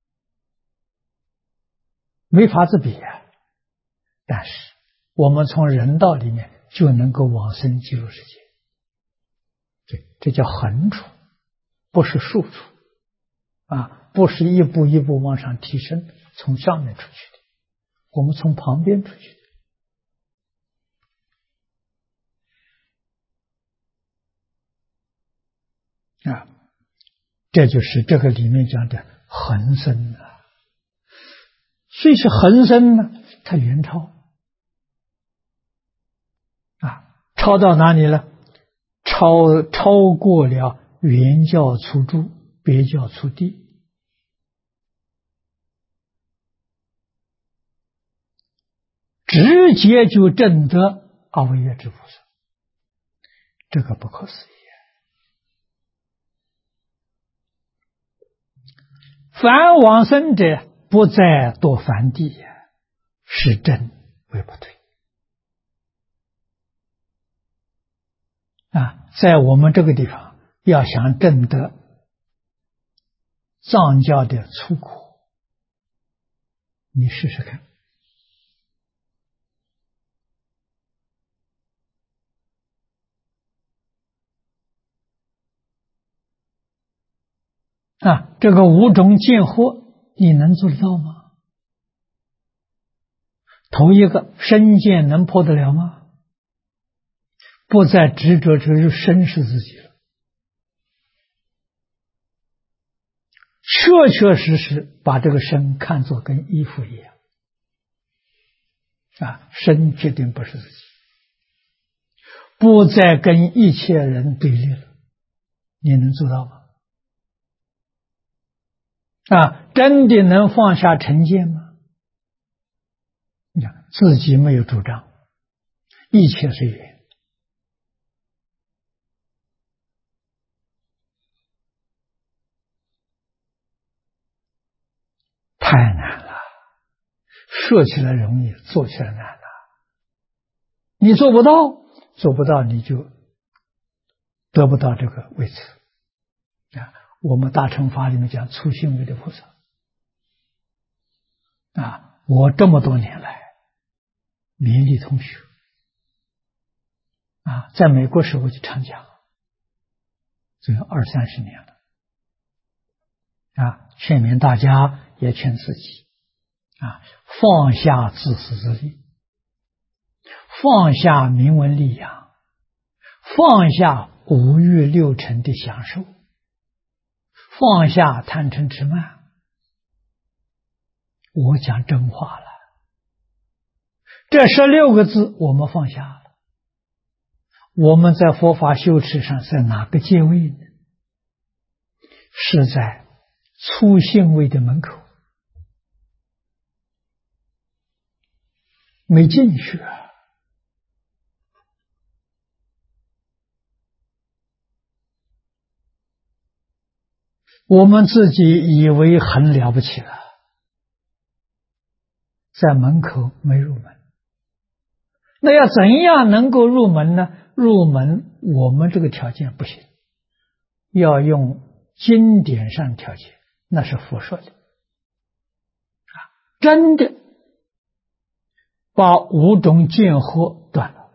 没法子比但是我们从人道里面就能够往生极乐世界，这叫横处，不是竖处不是一步一步往上提升，从上面出去的，我们从旁边出去的这就是这个里面讲的恒生所以是恒生呢，它圆超超到哪里了？超过了原教初住，别教初地，直接就证得阿惟越致菩萨，这个不可思议凡往生者不再堕梵地，是真为不退在我们这个地方要想证得藏教的粗苦，你试试看这个五种见惑你能做得到吗？头一个身见能破得了吗？不再执着这身是自己了，确确实实把这个身看作跟衣服一样身决定不是自己，不再跟一切人对立了，你能做到吗？真的能放下成见吗？你看自己没有主张，一切随缘，太难了，说起来容易，做起来难了。你做不到你就得不到这个位置我们大乘法里面讲初信位的菩萨我这么多年来勉励同学在美国时候就常讲，这有20-30年了劝勉大家，也劝自己放下自私自利，放下名闻利养，放下五欲六尘的享受，放下贪嗔痴慢。我讲真话了，这16个字我们放下了，我们在佛法修持上在哪个阶位呢？是在初信位的门口，没进去我们自己以为很了不起了，在门口没入门。那要怎样能够入门呢？入门我们这个条件不行，要用经典上条件，那是佛说的。真的把五种见惑断了，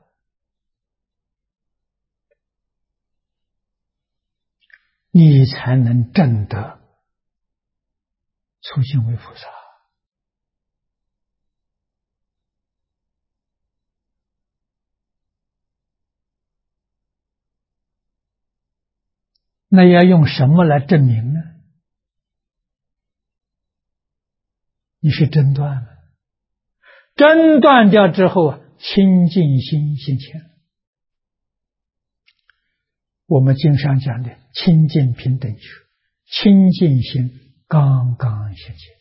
你才能证得初心为菩萨。那要用什么来证明呢？你是真断了，真断掉之后啊，清净心现前。我们经上讲的清净平等觉，清净心刚刚现前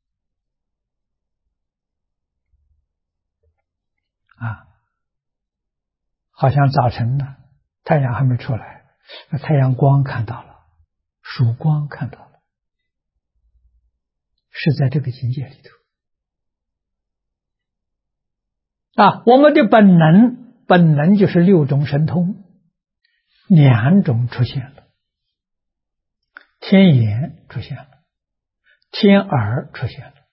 啊，好像早晨呢，太阳还没出来，太阳光看到了，曙光看到了，是在这个境界里头啊。我们的本能就是六种神通，两种出现了，天眼出现了，天耳出现了。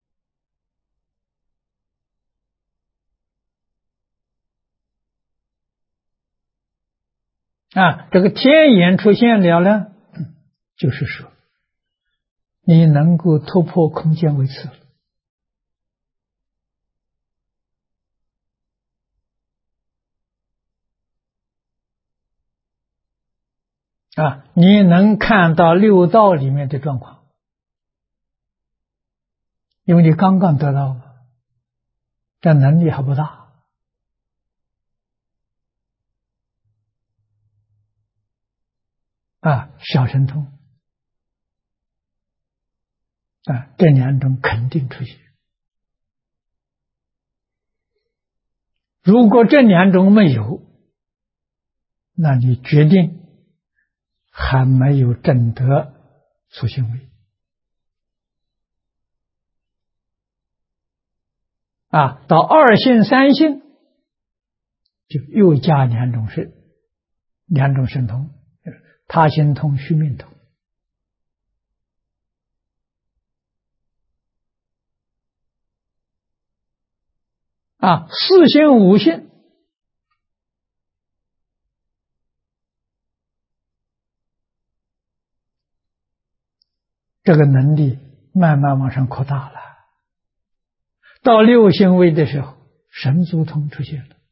啊，这个天眼出现了呢，就是说你能够突破空间维次了。啊，你能看到六道里面的状况，因为你刚刚得到嘛，这能力还不大。啊，小神通啊，这两种肯定出现。如果这两种没有，那你决定还没有证得初心位啊。到二性三性，就又加两种神通，他心通、虚命通。啊，四性五性，这个能力慢慢往上扩大了。到六性位的时候，神足通出现了。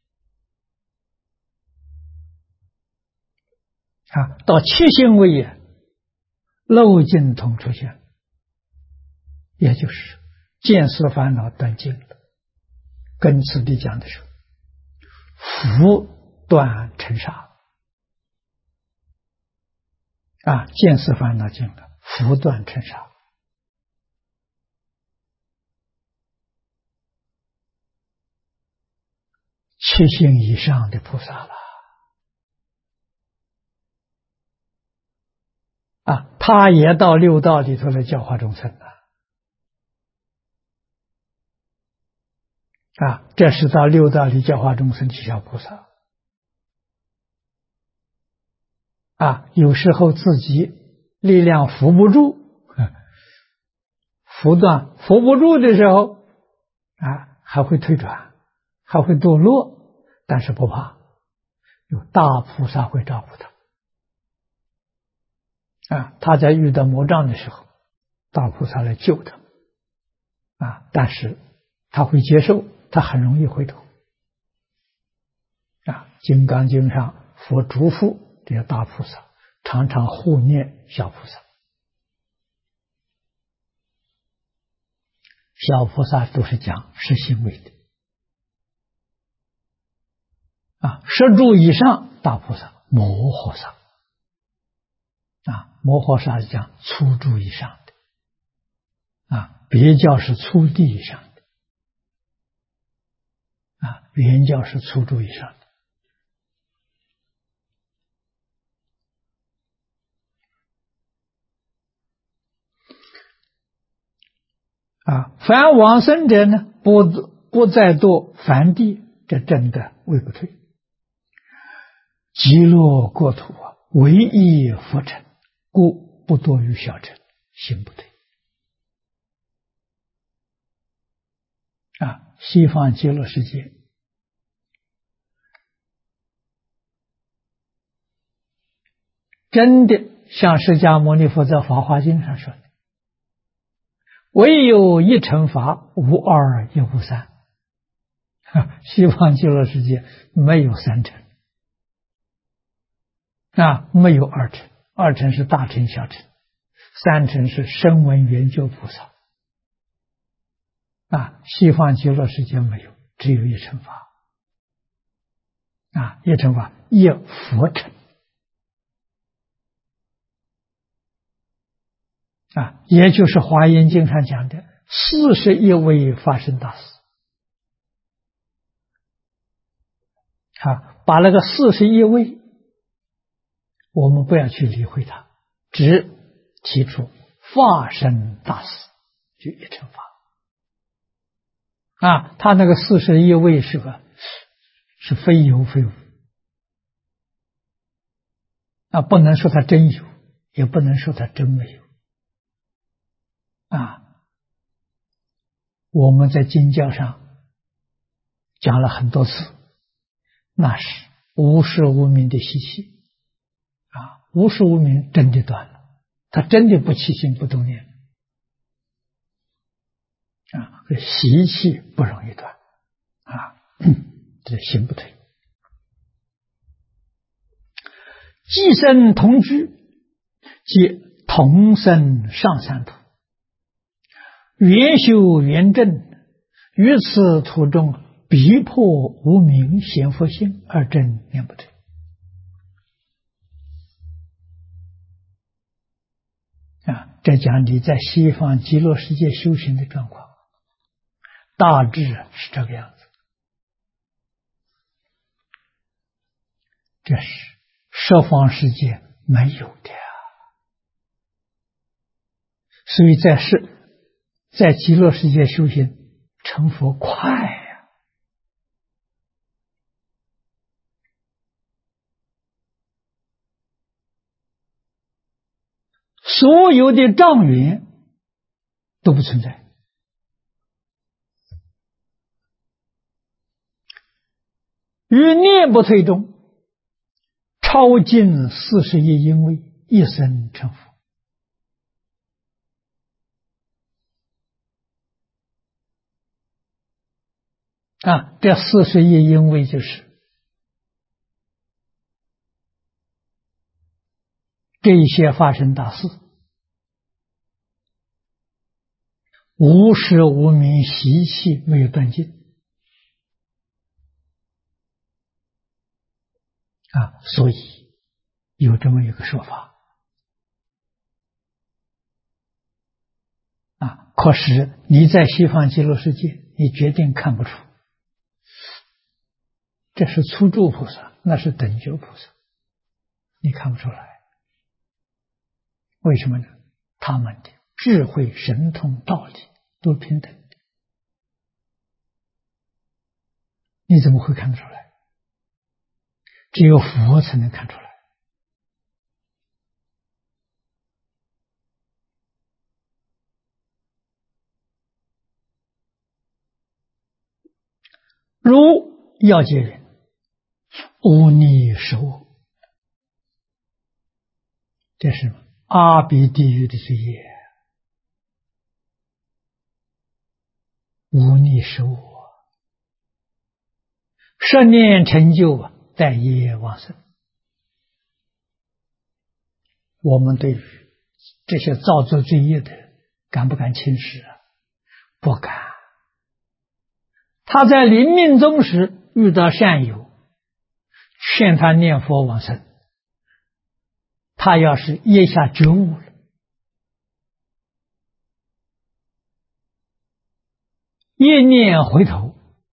啊，到七性位也，漏尽通出现了，也就是见思烦恼断尽了。跟此地讲的是福断尘沙啊，见思烦恼尽了，福断尘沙。七性以上的菩萨了啊，他也到六道里头来教化众生了啊，这是到六道里教化众生去小菩萨啊。有时候自己力量扶不住，扶不住的时候啊，还会退转，还会堕落，但是不怕，有大菩萨会照顾他啊。他在遇到魔障的时候，大菩萨来救他啊，但是他会接受，他很容易回头啊。金刚经上佛嘱咐这些大菩萨常常护念小菩萨，小菩萨都是讲实行为的啊。十住以上大菩萨摩诃萨啊，摩诃萨是讲初住以上的啊，别教是初地以上的啊，原教是初住以上的。 凡往生者呢，不再堕凡地，这真的位不退。极乐国土唯一佛尘，故不堕于小尘，行不退。西方极乐世界真的像释迦牟尼佛在《法华经》上说的，唯有一乘法，无二也无三。西方极乐世界没有三乘，没有二乘，二乘是大乘小乘，三乘是声闻缘觉菩萨。西方极乐世界没有，只有一乘法。一乘法，一佛乘。也就是《华严经》上讲的41位法身大士。把那个41位，我们不要去理会它，只提出法身大士，就一乘法。他那个41位是非有非无。不能说它真有，也不能说它真没有。我们在经教上讲了很多次，那是无始无明的习气。无始无明真的断了，他真的不起心不动念。习气不容易断。这行不退。即生同居，即同生上三途，圆修圆正，于此途中逼迫无明显佛性，而正念不退。这讲你在西方极乐世界修行的状况，大致是这个样子。这是十方世界没有的。所以在极乐世界修行成佛快呀。所有的障缘都不存在。于念不退中，超尽41因位，一生成佛。这41因位就是这些法身大士无始无明习气没有断尽。所以有这么一个说法。可是你在西方极乐世界，你决定看不出，这是初住菩萨，那是等觉菩萨，你看不出来。为什么呢？他们的智慧、神通、道理都平等的，你怎么会看得出来？只有佛才能看出来。如要解人，无逆守我，这是阿鼻地狱的罪业。无逆守我，十念成就，待业往生。我们对于这些造作罪业的人，敢不敢轻视？不敢。他在临命终时遇到善友，劝他念佛往生，他要是一下觉悟了，一念回头，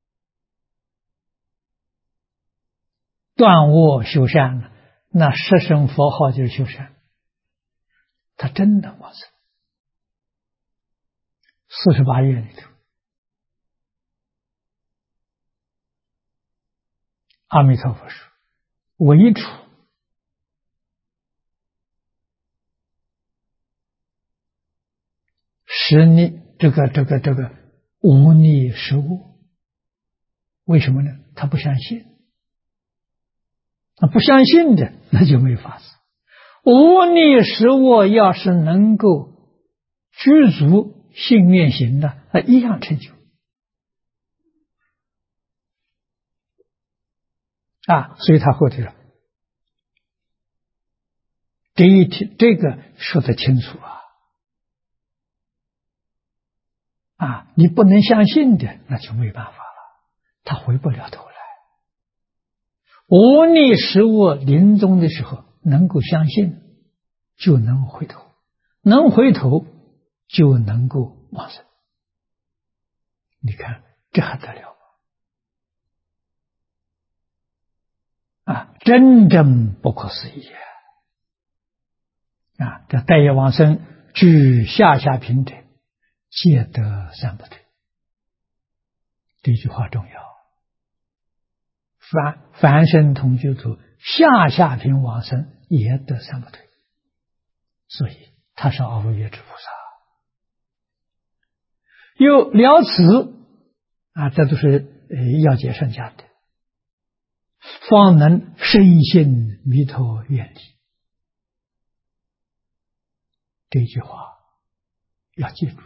断恶修善了，那十声佛号就是修善，他真的往生。 48页里头，阿弥陀佛说：“唯处实逆无逆实物。”为什么呢？他不相信。那不相信的，那就没法子。无逆实物要是能够具足信愿行的，那一样成就。所以他后头了这个说得清楚你不能相信的，那就没办法了，他回不了头来。无逆实物临终的时候能够相信，就能回头，能回头就能够往生。你看这还得了真正不可思议这待业往生，具下下品者，皆得三不退。这句话重要。凡圣同居土下下品往生也得三不退，所以他是阿惟越之菩萨。又了此这都是要解上讲的，方能深信弥陀愿力。这句话要记住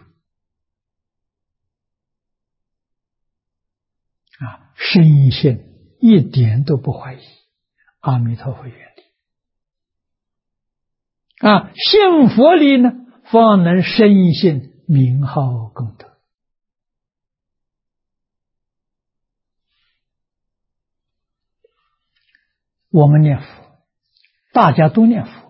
深信，一点都不怀疑阿弥陀佛愿力信佛力呢，方能深信名号功德。我们念佛，大家都念佛，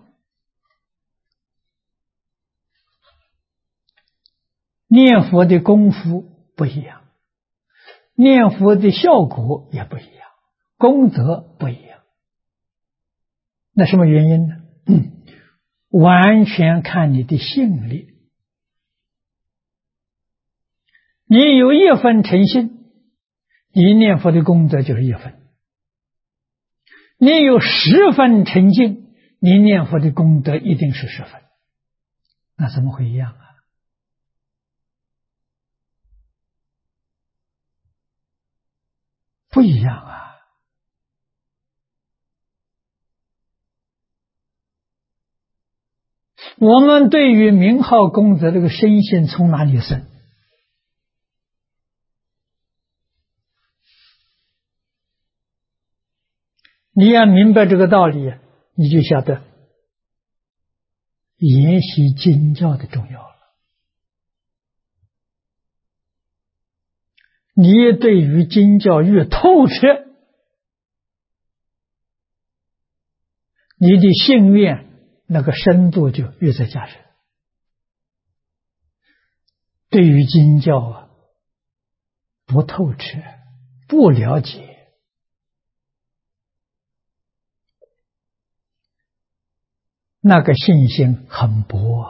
念佛的功夫不一样，念佛的效果也不一样，功德不一样。那什么原因呢？完全看你的信力。你有1分诚信，你念佛的功德就是1分；你有10分诚信，你念佛的功德一定是10分。那怎么会一样不一样我们对于名号功德这个深信从哪里生？你要明白这个道理，你就晓得研习经教的重要了。你对于经教越透彻，你的信愿那个深度就越在加深。对于经教不透彻，不了解，那个信心很薄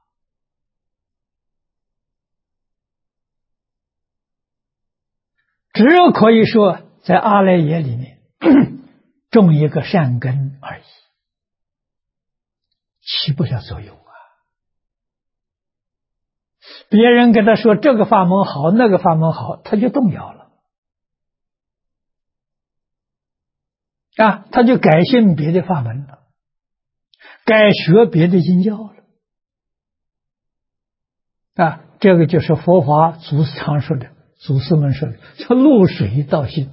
只可以说在阿赖耶里面种一个善根而已，起不了作用别人跟他说这个法门好，那个法门好，他就动摇了他就改信别的法门了，改学别的经教了这个就是佛法祖师常说的，祖师们说的叫露水道心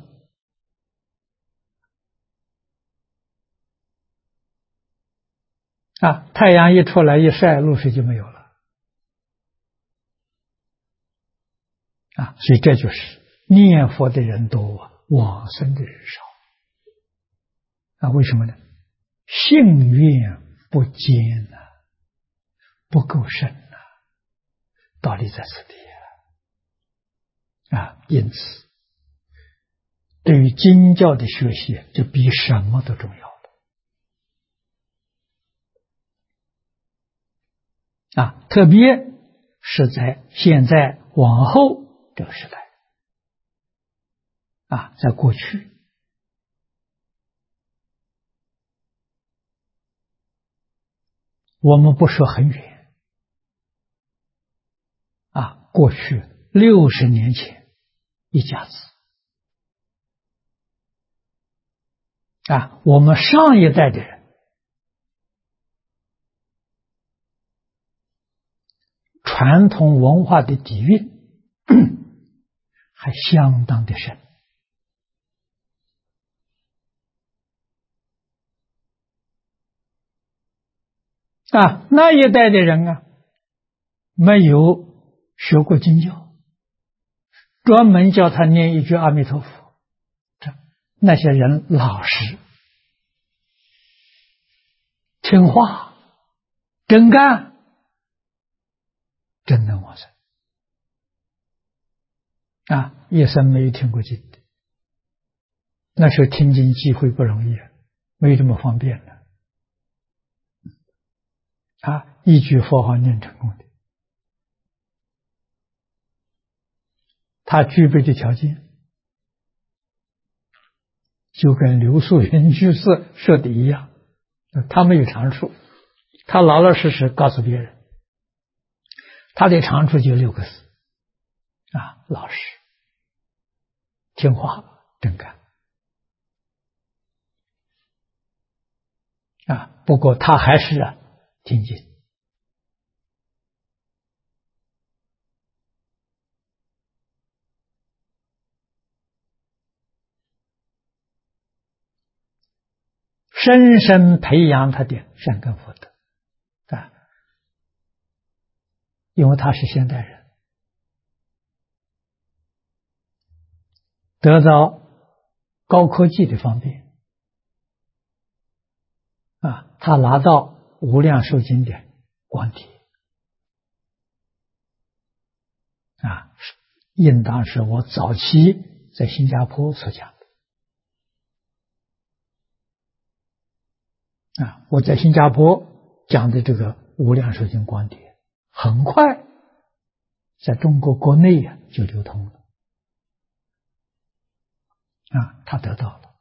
太阳一出来一晒，露水就没有了所以这就是念佛的人多，往生的人少为什么呢？信愿不坚不够深道理在此地因此对于经教的学习就比什么都重要特别是在现在往后这个时代在过去，我们不说很远过去60年前一家子我们上一代的人传统文化的底蕴还相当的深那一代的人没有学过经教，专门叫他念一句阿弥陀佛，那些人老实听话真干，真能往生一生没有听过经的，那时候听经机会不容易没这么方便的一句佛号念成功的，他具备的条件就跟刘素云居士说的一样，他没有长处，他老老实实告诉别人，他的长处就6个字老实听话真干不过他还是听经深深培养他的善根福德因为他是现代人，得到高科技的方便他拿到无量寿经的光碟应当是我早期在新加坡所讲的我在新加坡讲的这个无量寿经光碟很快在中国国内就流通了他得到了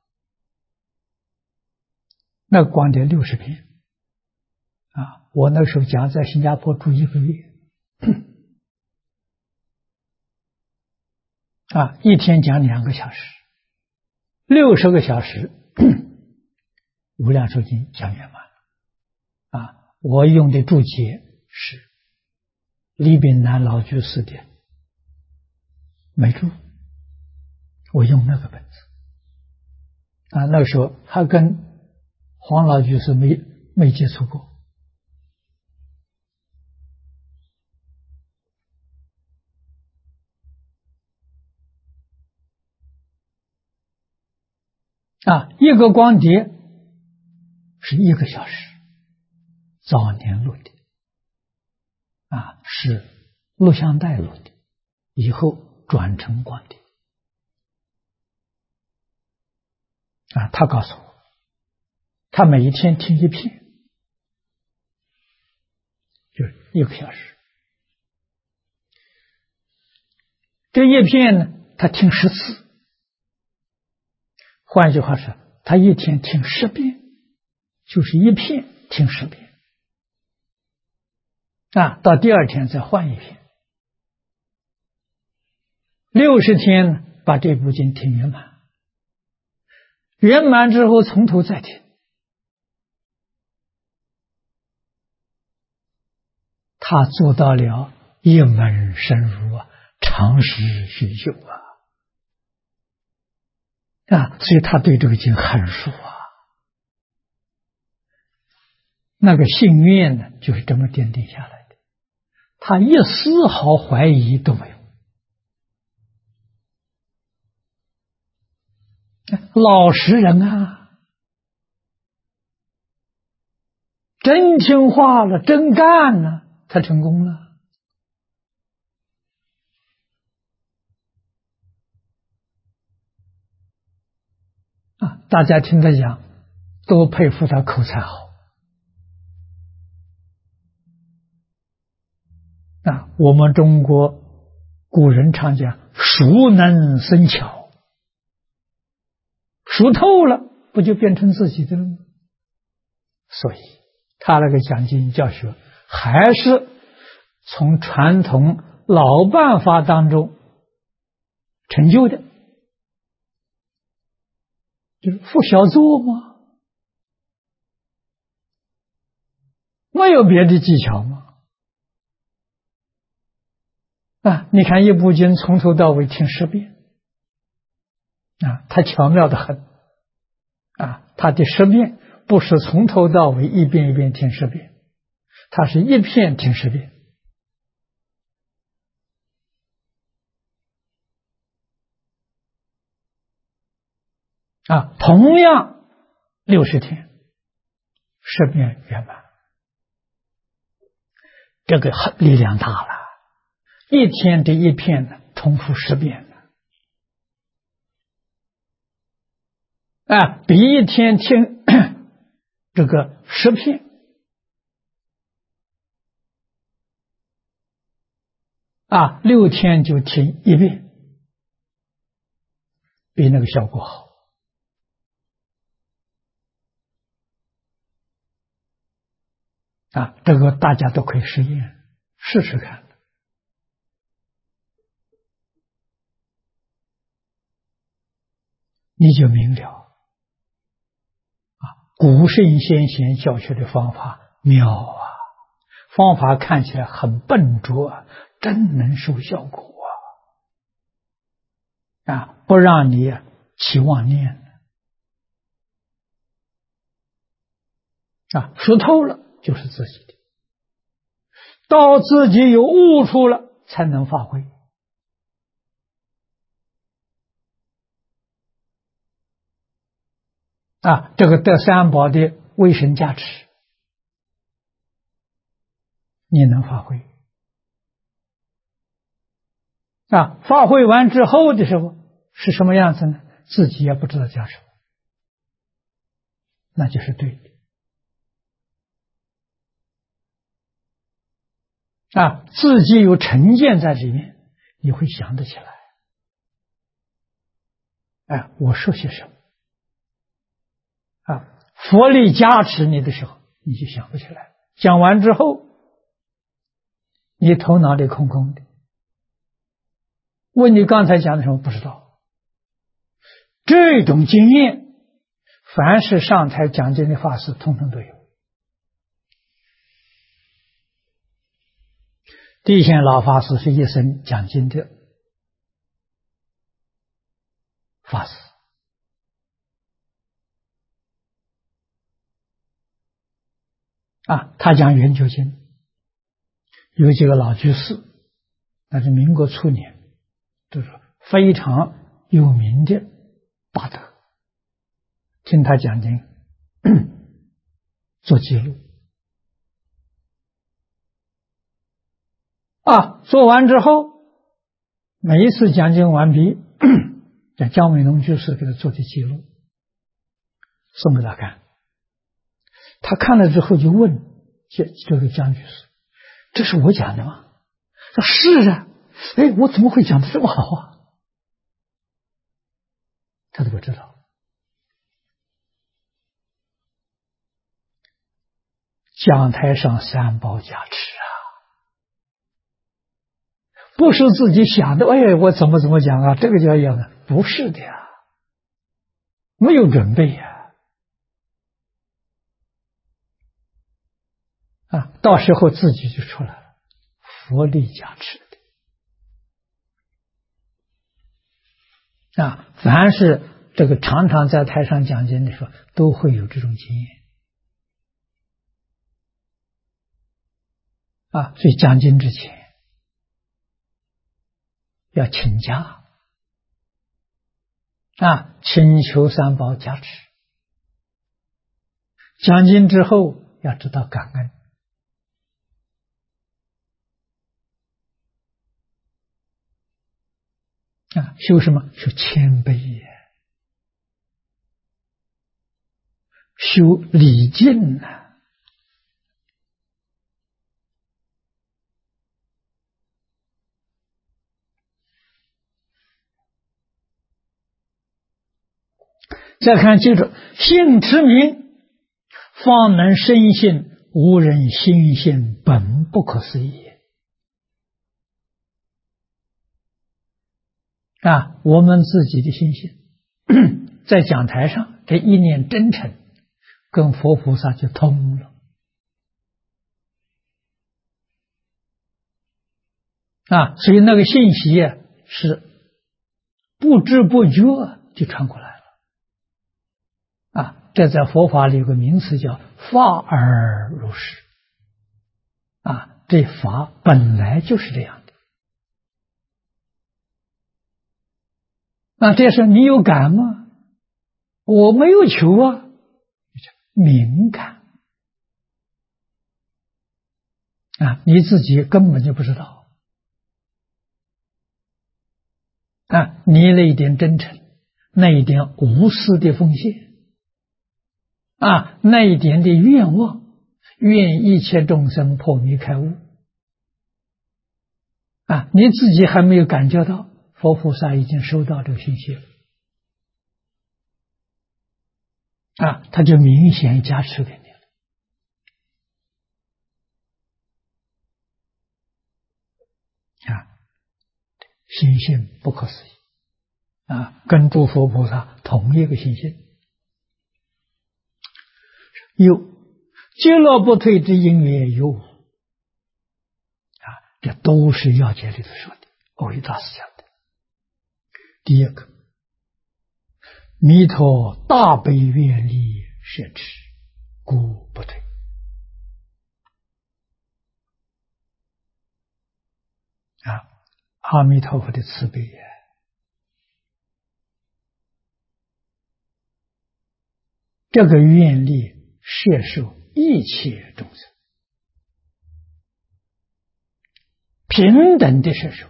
那个光碟60篇我那时候讲在新加坡住1个月一天讲2个小时，60个小时无量寿经讲圆满我用的注解是李炳南老居士的美注，我用那个本子那个时候还跟黄老居士没接触过一个光碟是1个小时，早年录的是录像带录的，以后转成光碟他告诉我他每一天听1片就是1个小时，这1片呢他听10次，换句话说他一天听10遍，就是1片听10遍到第2天再换1片，60天把这部经听圆满，圆满之后从头再听，他做到了一门深入长时熏修所以他对这个经很熟那个信愿呢就是这么奠定下来的，他一丝毫怀疑都没有，老实人真听话了，真干了，他成功了大家听他讲都佩服他口才好我们中国古人常讲熟能生巧，熟透了不就变成自己的了吗？所以他那个讲经教学还是从传统老办法当中成就的，就是不小做嘛，没有别的技巧吗？你看一部经从头到尾听10遍，它巧妙的很，它的10遍不是从头到尾一遍一遍听10遍，它是一片听10遍。同样60天10遍圆满，这个力量大了，一天的一片呢，重复10遍了，比一天听这个10片6天就听1遍，比那个效果好。这个大家都可以试验试试看，你就明了古圣先贤教学的方法妙啊，方法看起来很笨拙，真能收效果不让你起妄念熟透了就是自己的，到自己有悟处了才能发挥这个得三宝的威神加持，你能发挥发挥完之后的时候是什么样子呢？自己也不知道叫什么，那就是对的自己有成见在里面，你会想得起来我说些什么佛力加持你的时候你就想不起来，讲完之后你头脑里空空的，问你刚才讲的什么不知道。这种经验凡是上台讲经的法师通通都有。地显老法师是一生讲经的法师他讲圆觉经，有几个老居士，那是民国初年，都是非常有名的大德，听他讲经做记录做完之后每一次讲经完毕江伟农居士给他做的记录送给他看，他看了之后就问这个江居士，这是我讲的吗？说是啊，我怎么会讲的这么好他都不知道。讲台上三宝加持不是自己想的我怎么讲这个叫一样的，不是的没有准备到时候自己就出来了，佛力加持的凡是这个常常在台上讲经的时候都会有这种经验所以讲经之前要请假请求三宝加持，讲经之后要知道感恩修什么？修谦卑修礼敬再看记住，信持名，方能深信，无人心性本不可思议。我们自己的心性，在讲台上这一念真诚，跟佛菩萨就通了。所以那个信息是不知不觉就传过来了。这在佛法里有个名词叫法而如是。这法本来就是这样的。这是你有感吗？我没有求啊，敏感。你自己根本就不知道。你那一点真诚，那一点无私的奉献，那一点的愿望，愿一切众生破迷开悟，你自己还没有感觉到，佛菩萨已经收到这个信息了，他就明显加持给你了。心性不可思议，跟诸佛菩萨同一个心性。有极乐不退之因缘有，这都是要解里头说的，藕益大师讲的。第一个，弥陀大悲愿力摄持，故不退。阿弥陀佛的慈悲这个愿力摄受一切众生，平等的摄受，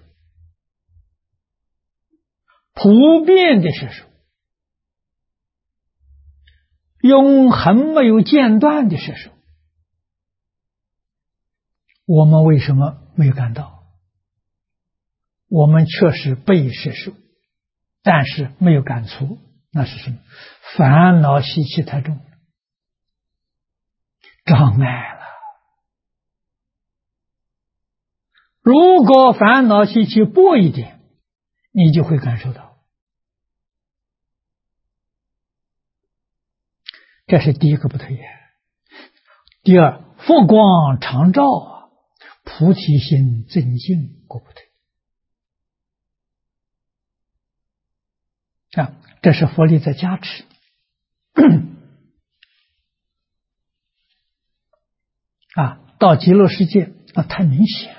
普遍的摄受，永恒没有间断的摄受。我们为什么没有感到？我们确实被摄受，但是没有感触，那是什么？烦恼习气太重，障碍了。如果烦恼习气薄一点，你就会感受到。这是第一个不退。第二，佛光常照，菩提心增进，故不退。这是佛力在加持。到极乐世界那太明显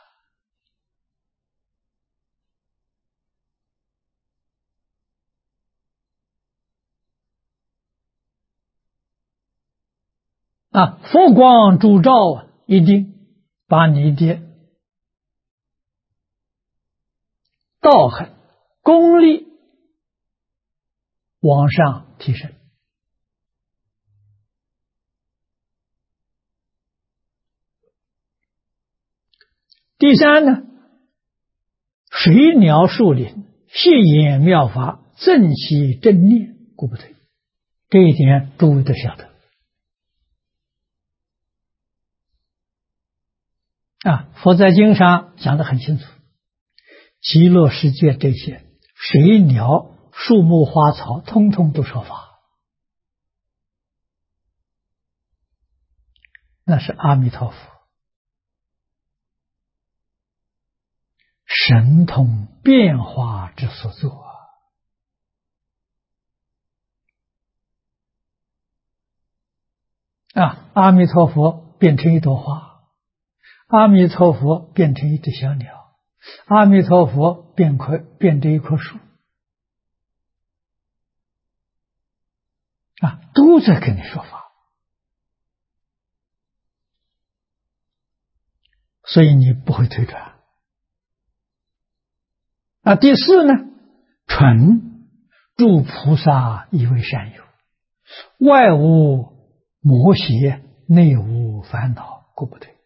了。佛光烛照一定把你的道行、功力往上提升。第三呢，水鸟树林，细言妙法，正其正念，故不退。这一点诸位都晓得。佛在经上讲得很清楚，极乐世界这些水鸟、树木、花草，通通都说法。那是阿弥陀佛神通变化之所作阿弥陀佛变成一朵花，阿弥陀佛变成一只小鸟，阿弥陀佛变成一棵树，都在跟你说法，所以你不会退转。第四呢，纯诸菩萨以为善友，外无魔邪，内无烦恼，故不退。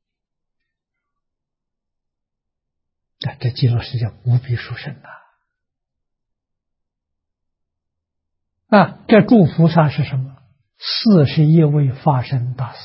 这极乐世界无比殊胜这诸菩萨是什么？41位法身大士。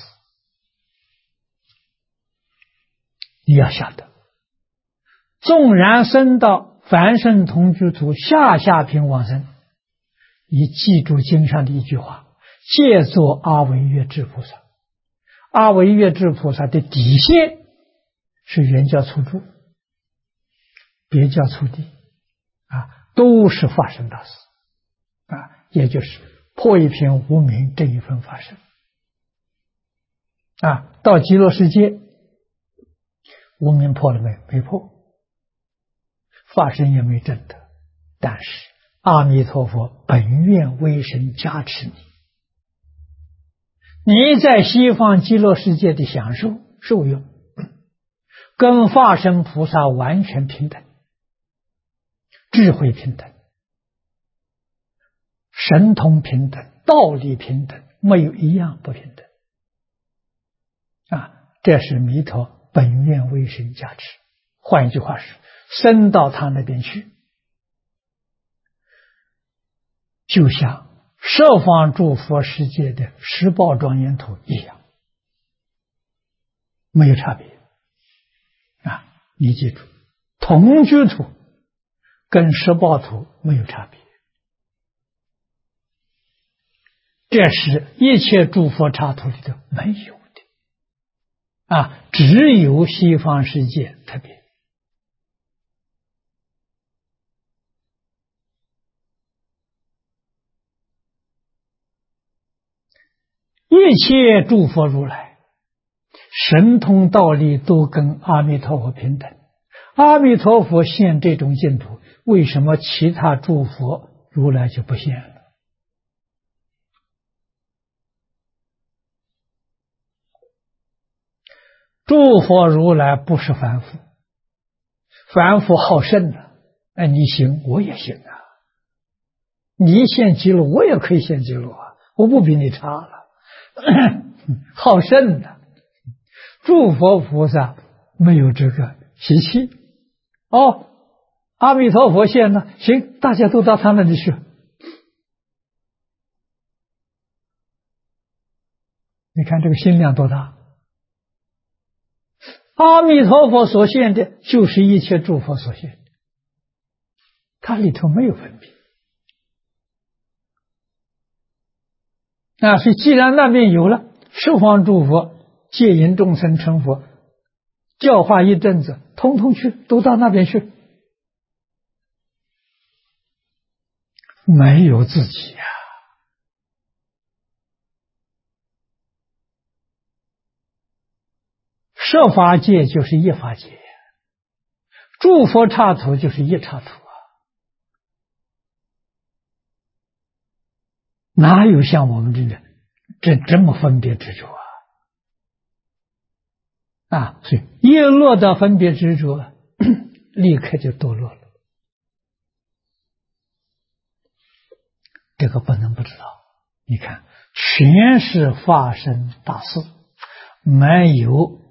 你要晓得，纵然升到凡圣同居土下品往生，你记住经上的一句话：借作阿惟越致菩萨。阿惟越致菩萨的底线是原教初住，别教初地都是法身大士也就是破一品无明这一分法身到极乐世界，无明破了没？没破，法身也没证得，但是阿弥陀佛本愿威神加持你在西方极乐世界的享受受用，跟法身菩萨完全平等，智慧平等，神通平等，道理平等，没有一样不平等这是弥陀本愿威神加持。换一句话是，升到他那边去，就像十方诸佛世界的十报庄严土一样，没有差别你记住，同居土跟十报土没有差别，这是一切诸佛刹土里头没有的只有西方世界特别。一切诸佛如来神通道力都跟阿弥陀佛平等，阿弥陀佛现这种净土，为什么其他诸佛如来就不现了？诸佛如来不是凡夫，凡夫好胜你行我也行你现极乐我也可以现极乐我不比你差了好胜诸佛菩萨没有这个习气阿弥陀佛现了，行，大家都到他那里去。你看这个心量多大，阿弥陀佛所现的就是一切诸佛所现的，它里头没有分别所以既然那边有了十方诸佛戒引众生成佛，教化一阵子，通通去，都到那边去，没有自己设法界就是一法界，诸佛刹土就是一刹土哪有像我们这么分别执着所以一落到分别执着立刻就堕落了，这个不能不知道。你看全是法身大士，没有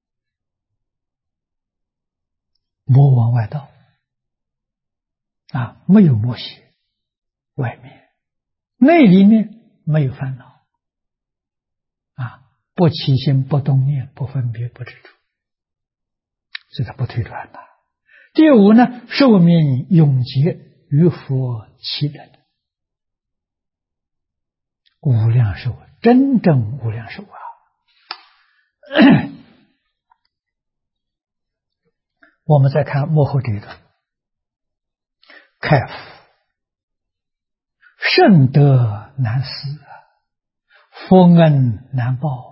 魔王外道没有魔邪，外面内里面没有烦恼不起心，不动念，不分别，不执着，所以它不退转第五呢，寿命永劫，于佛其人，无量寿，真正无量寿我们再看幕后这一段，开福圣德难思，佛恩难报，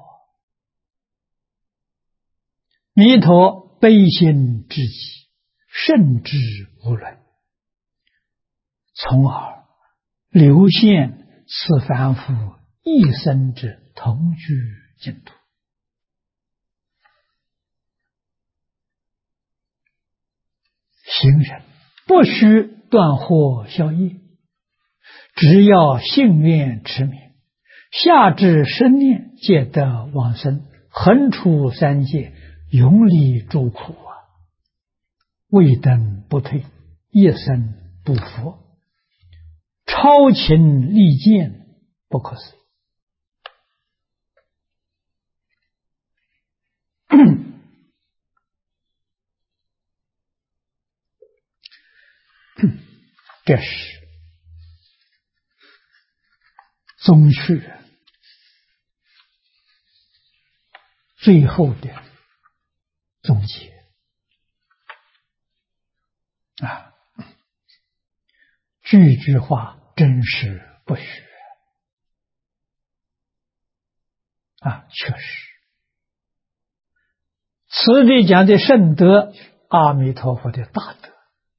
弥陀悲心至极，圣智无伦，从而流现此凡夫一生之同居净土。行人不须断惑消业，只要信愿持名，下至生念，皆得往生，横出三界，永离诸苦未登不退，一生不佛，超超情利剑，不可思议。这是宗学最后的总结啊！句句话真实不虚啊！确实，此地讲的圣德，阿弥陀佛的大德、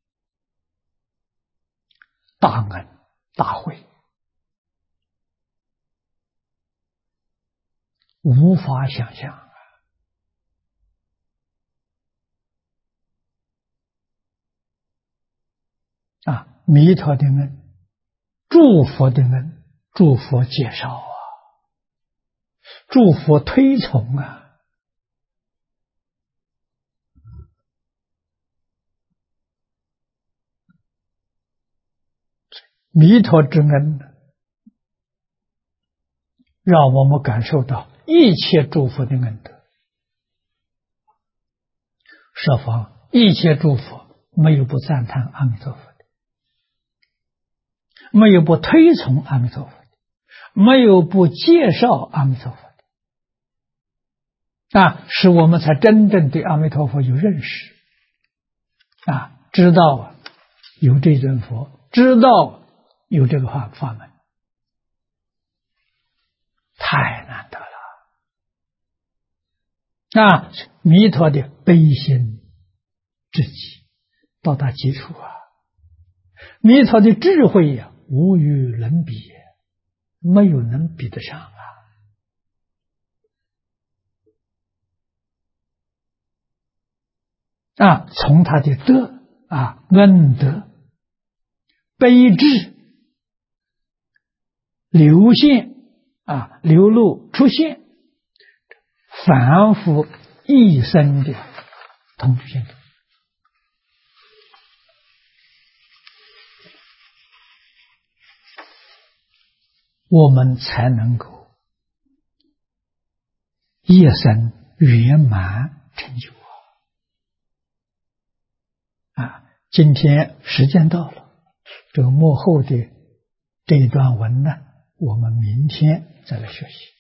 大恩、大慧，无法想象啊！弥陀的恩，诸佛的恩，诸佛介绍啊，诸佛推崇啊。弥陀之恩，让我们感受到一切诸佛的恩德。设方一切诸佛没有不赞叹阿弥陀佛的，没有不推崇阿弥陀佛的，没有不介绍阿弥陀佛的啊，使我们才真正对阿弥陀佛有认识啊，知道有这尊佛，知道有这个法门，太难得了啊！弥陀的悲心至极，到达极处啊！弥陀的智慧呀，无与伦比，没有能比得上啊！从他的德啊、恩德、悲智流现啊、流露出现，反复一生的同居性，我们才能够一生圆满成就啊！今天时间到了，这个幕后的这一段文呢，我们明天再来学习。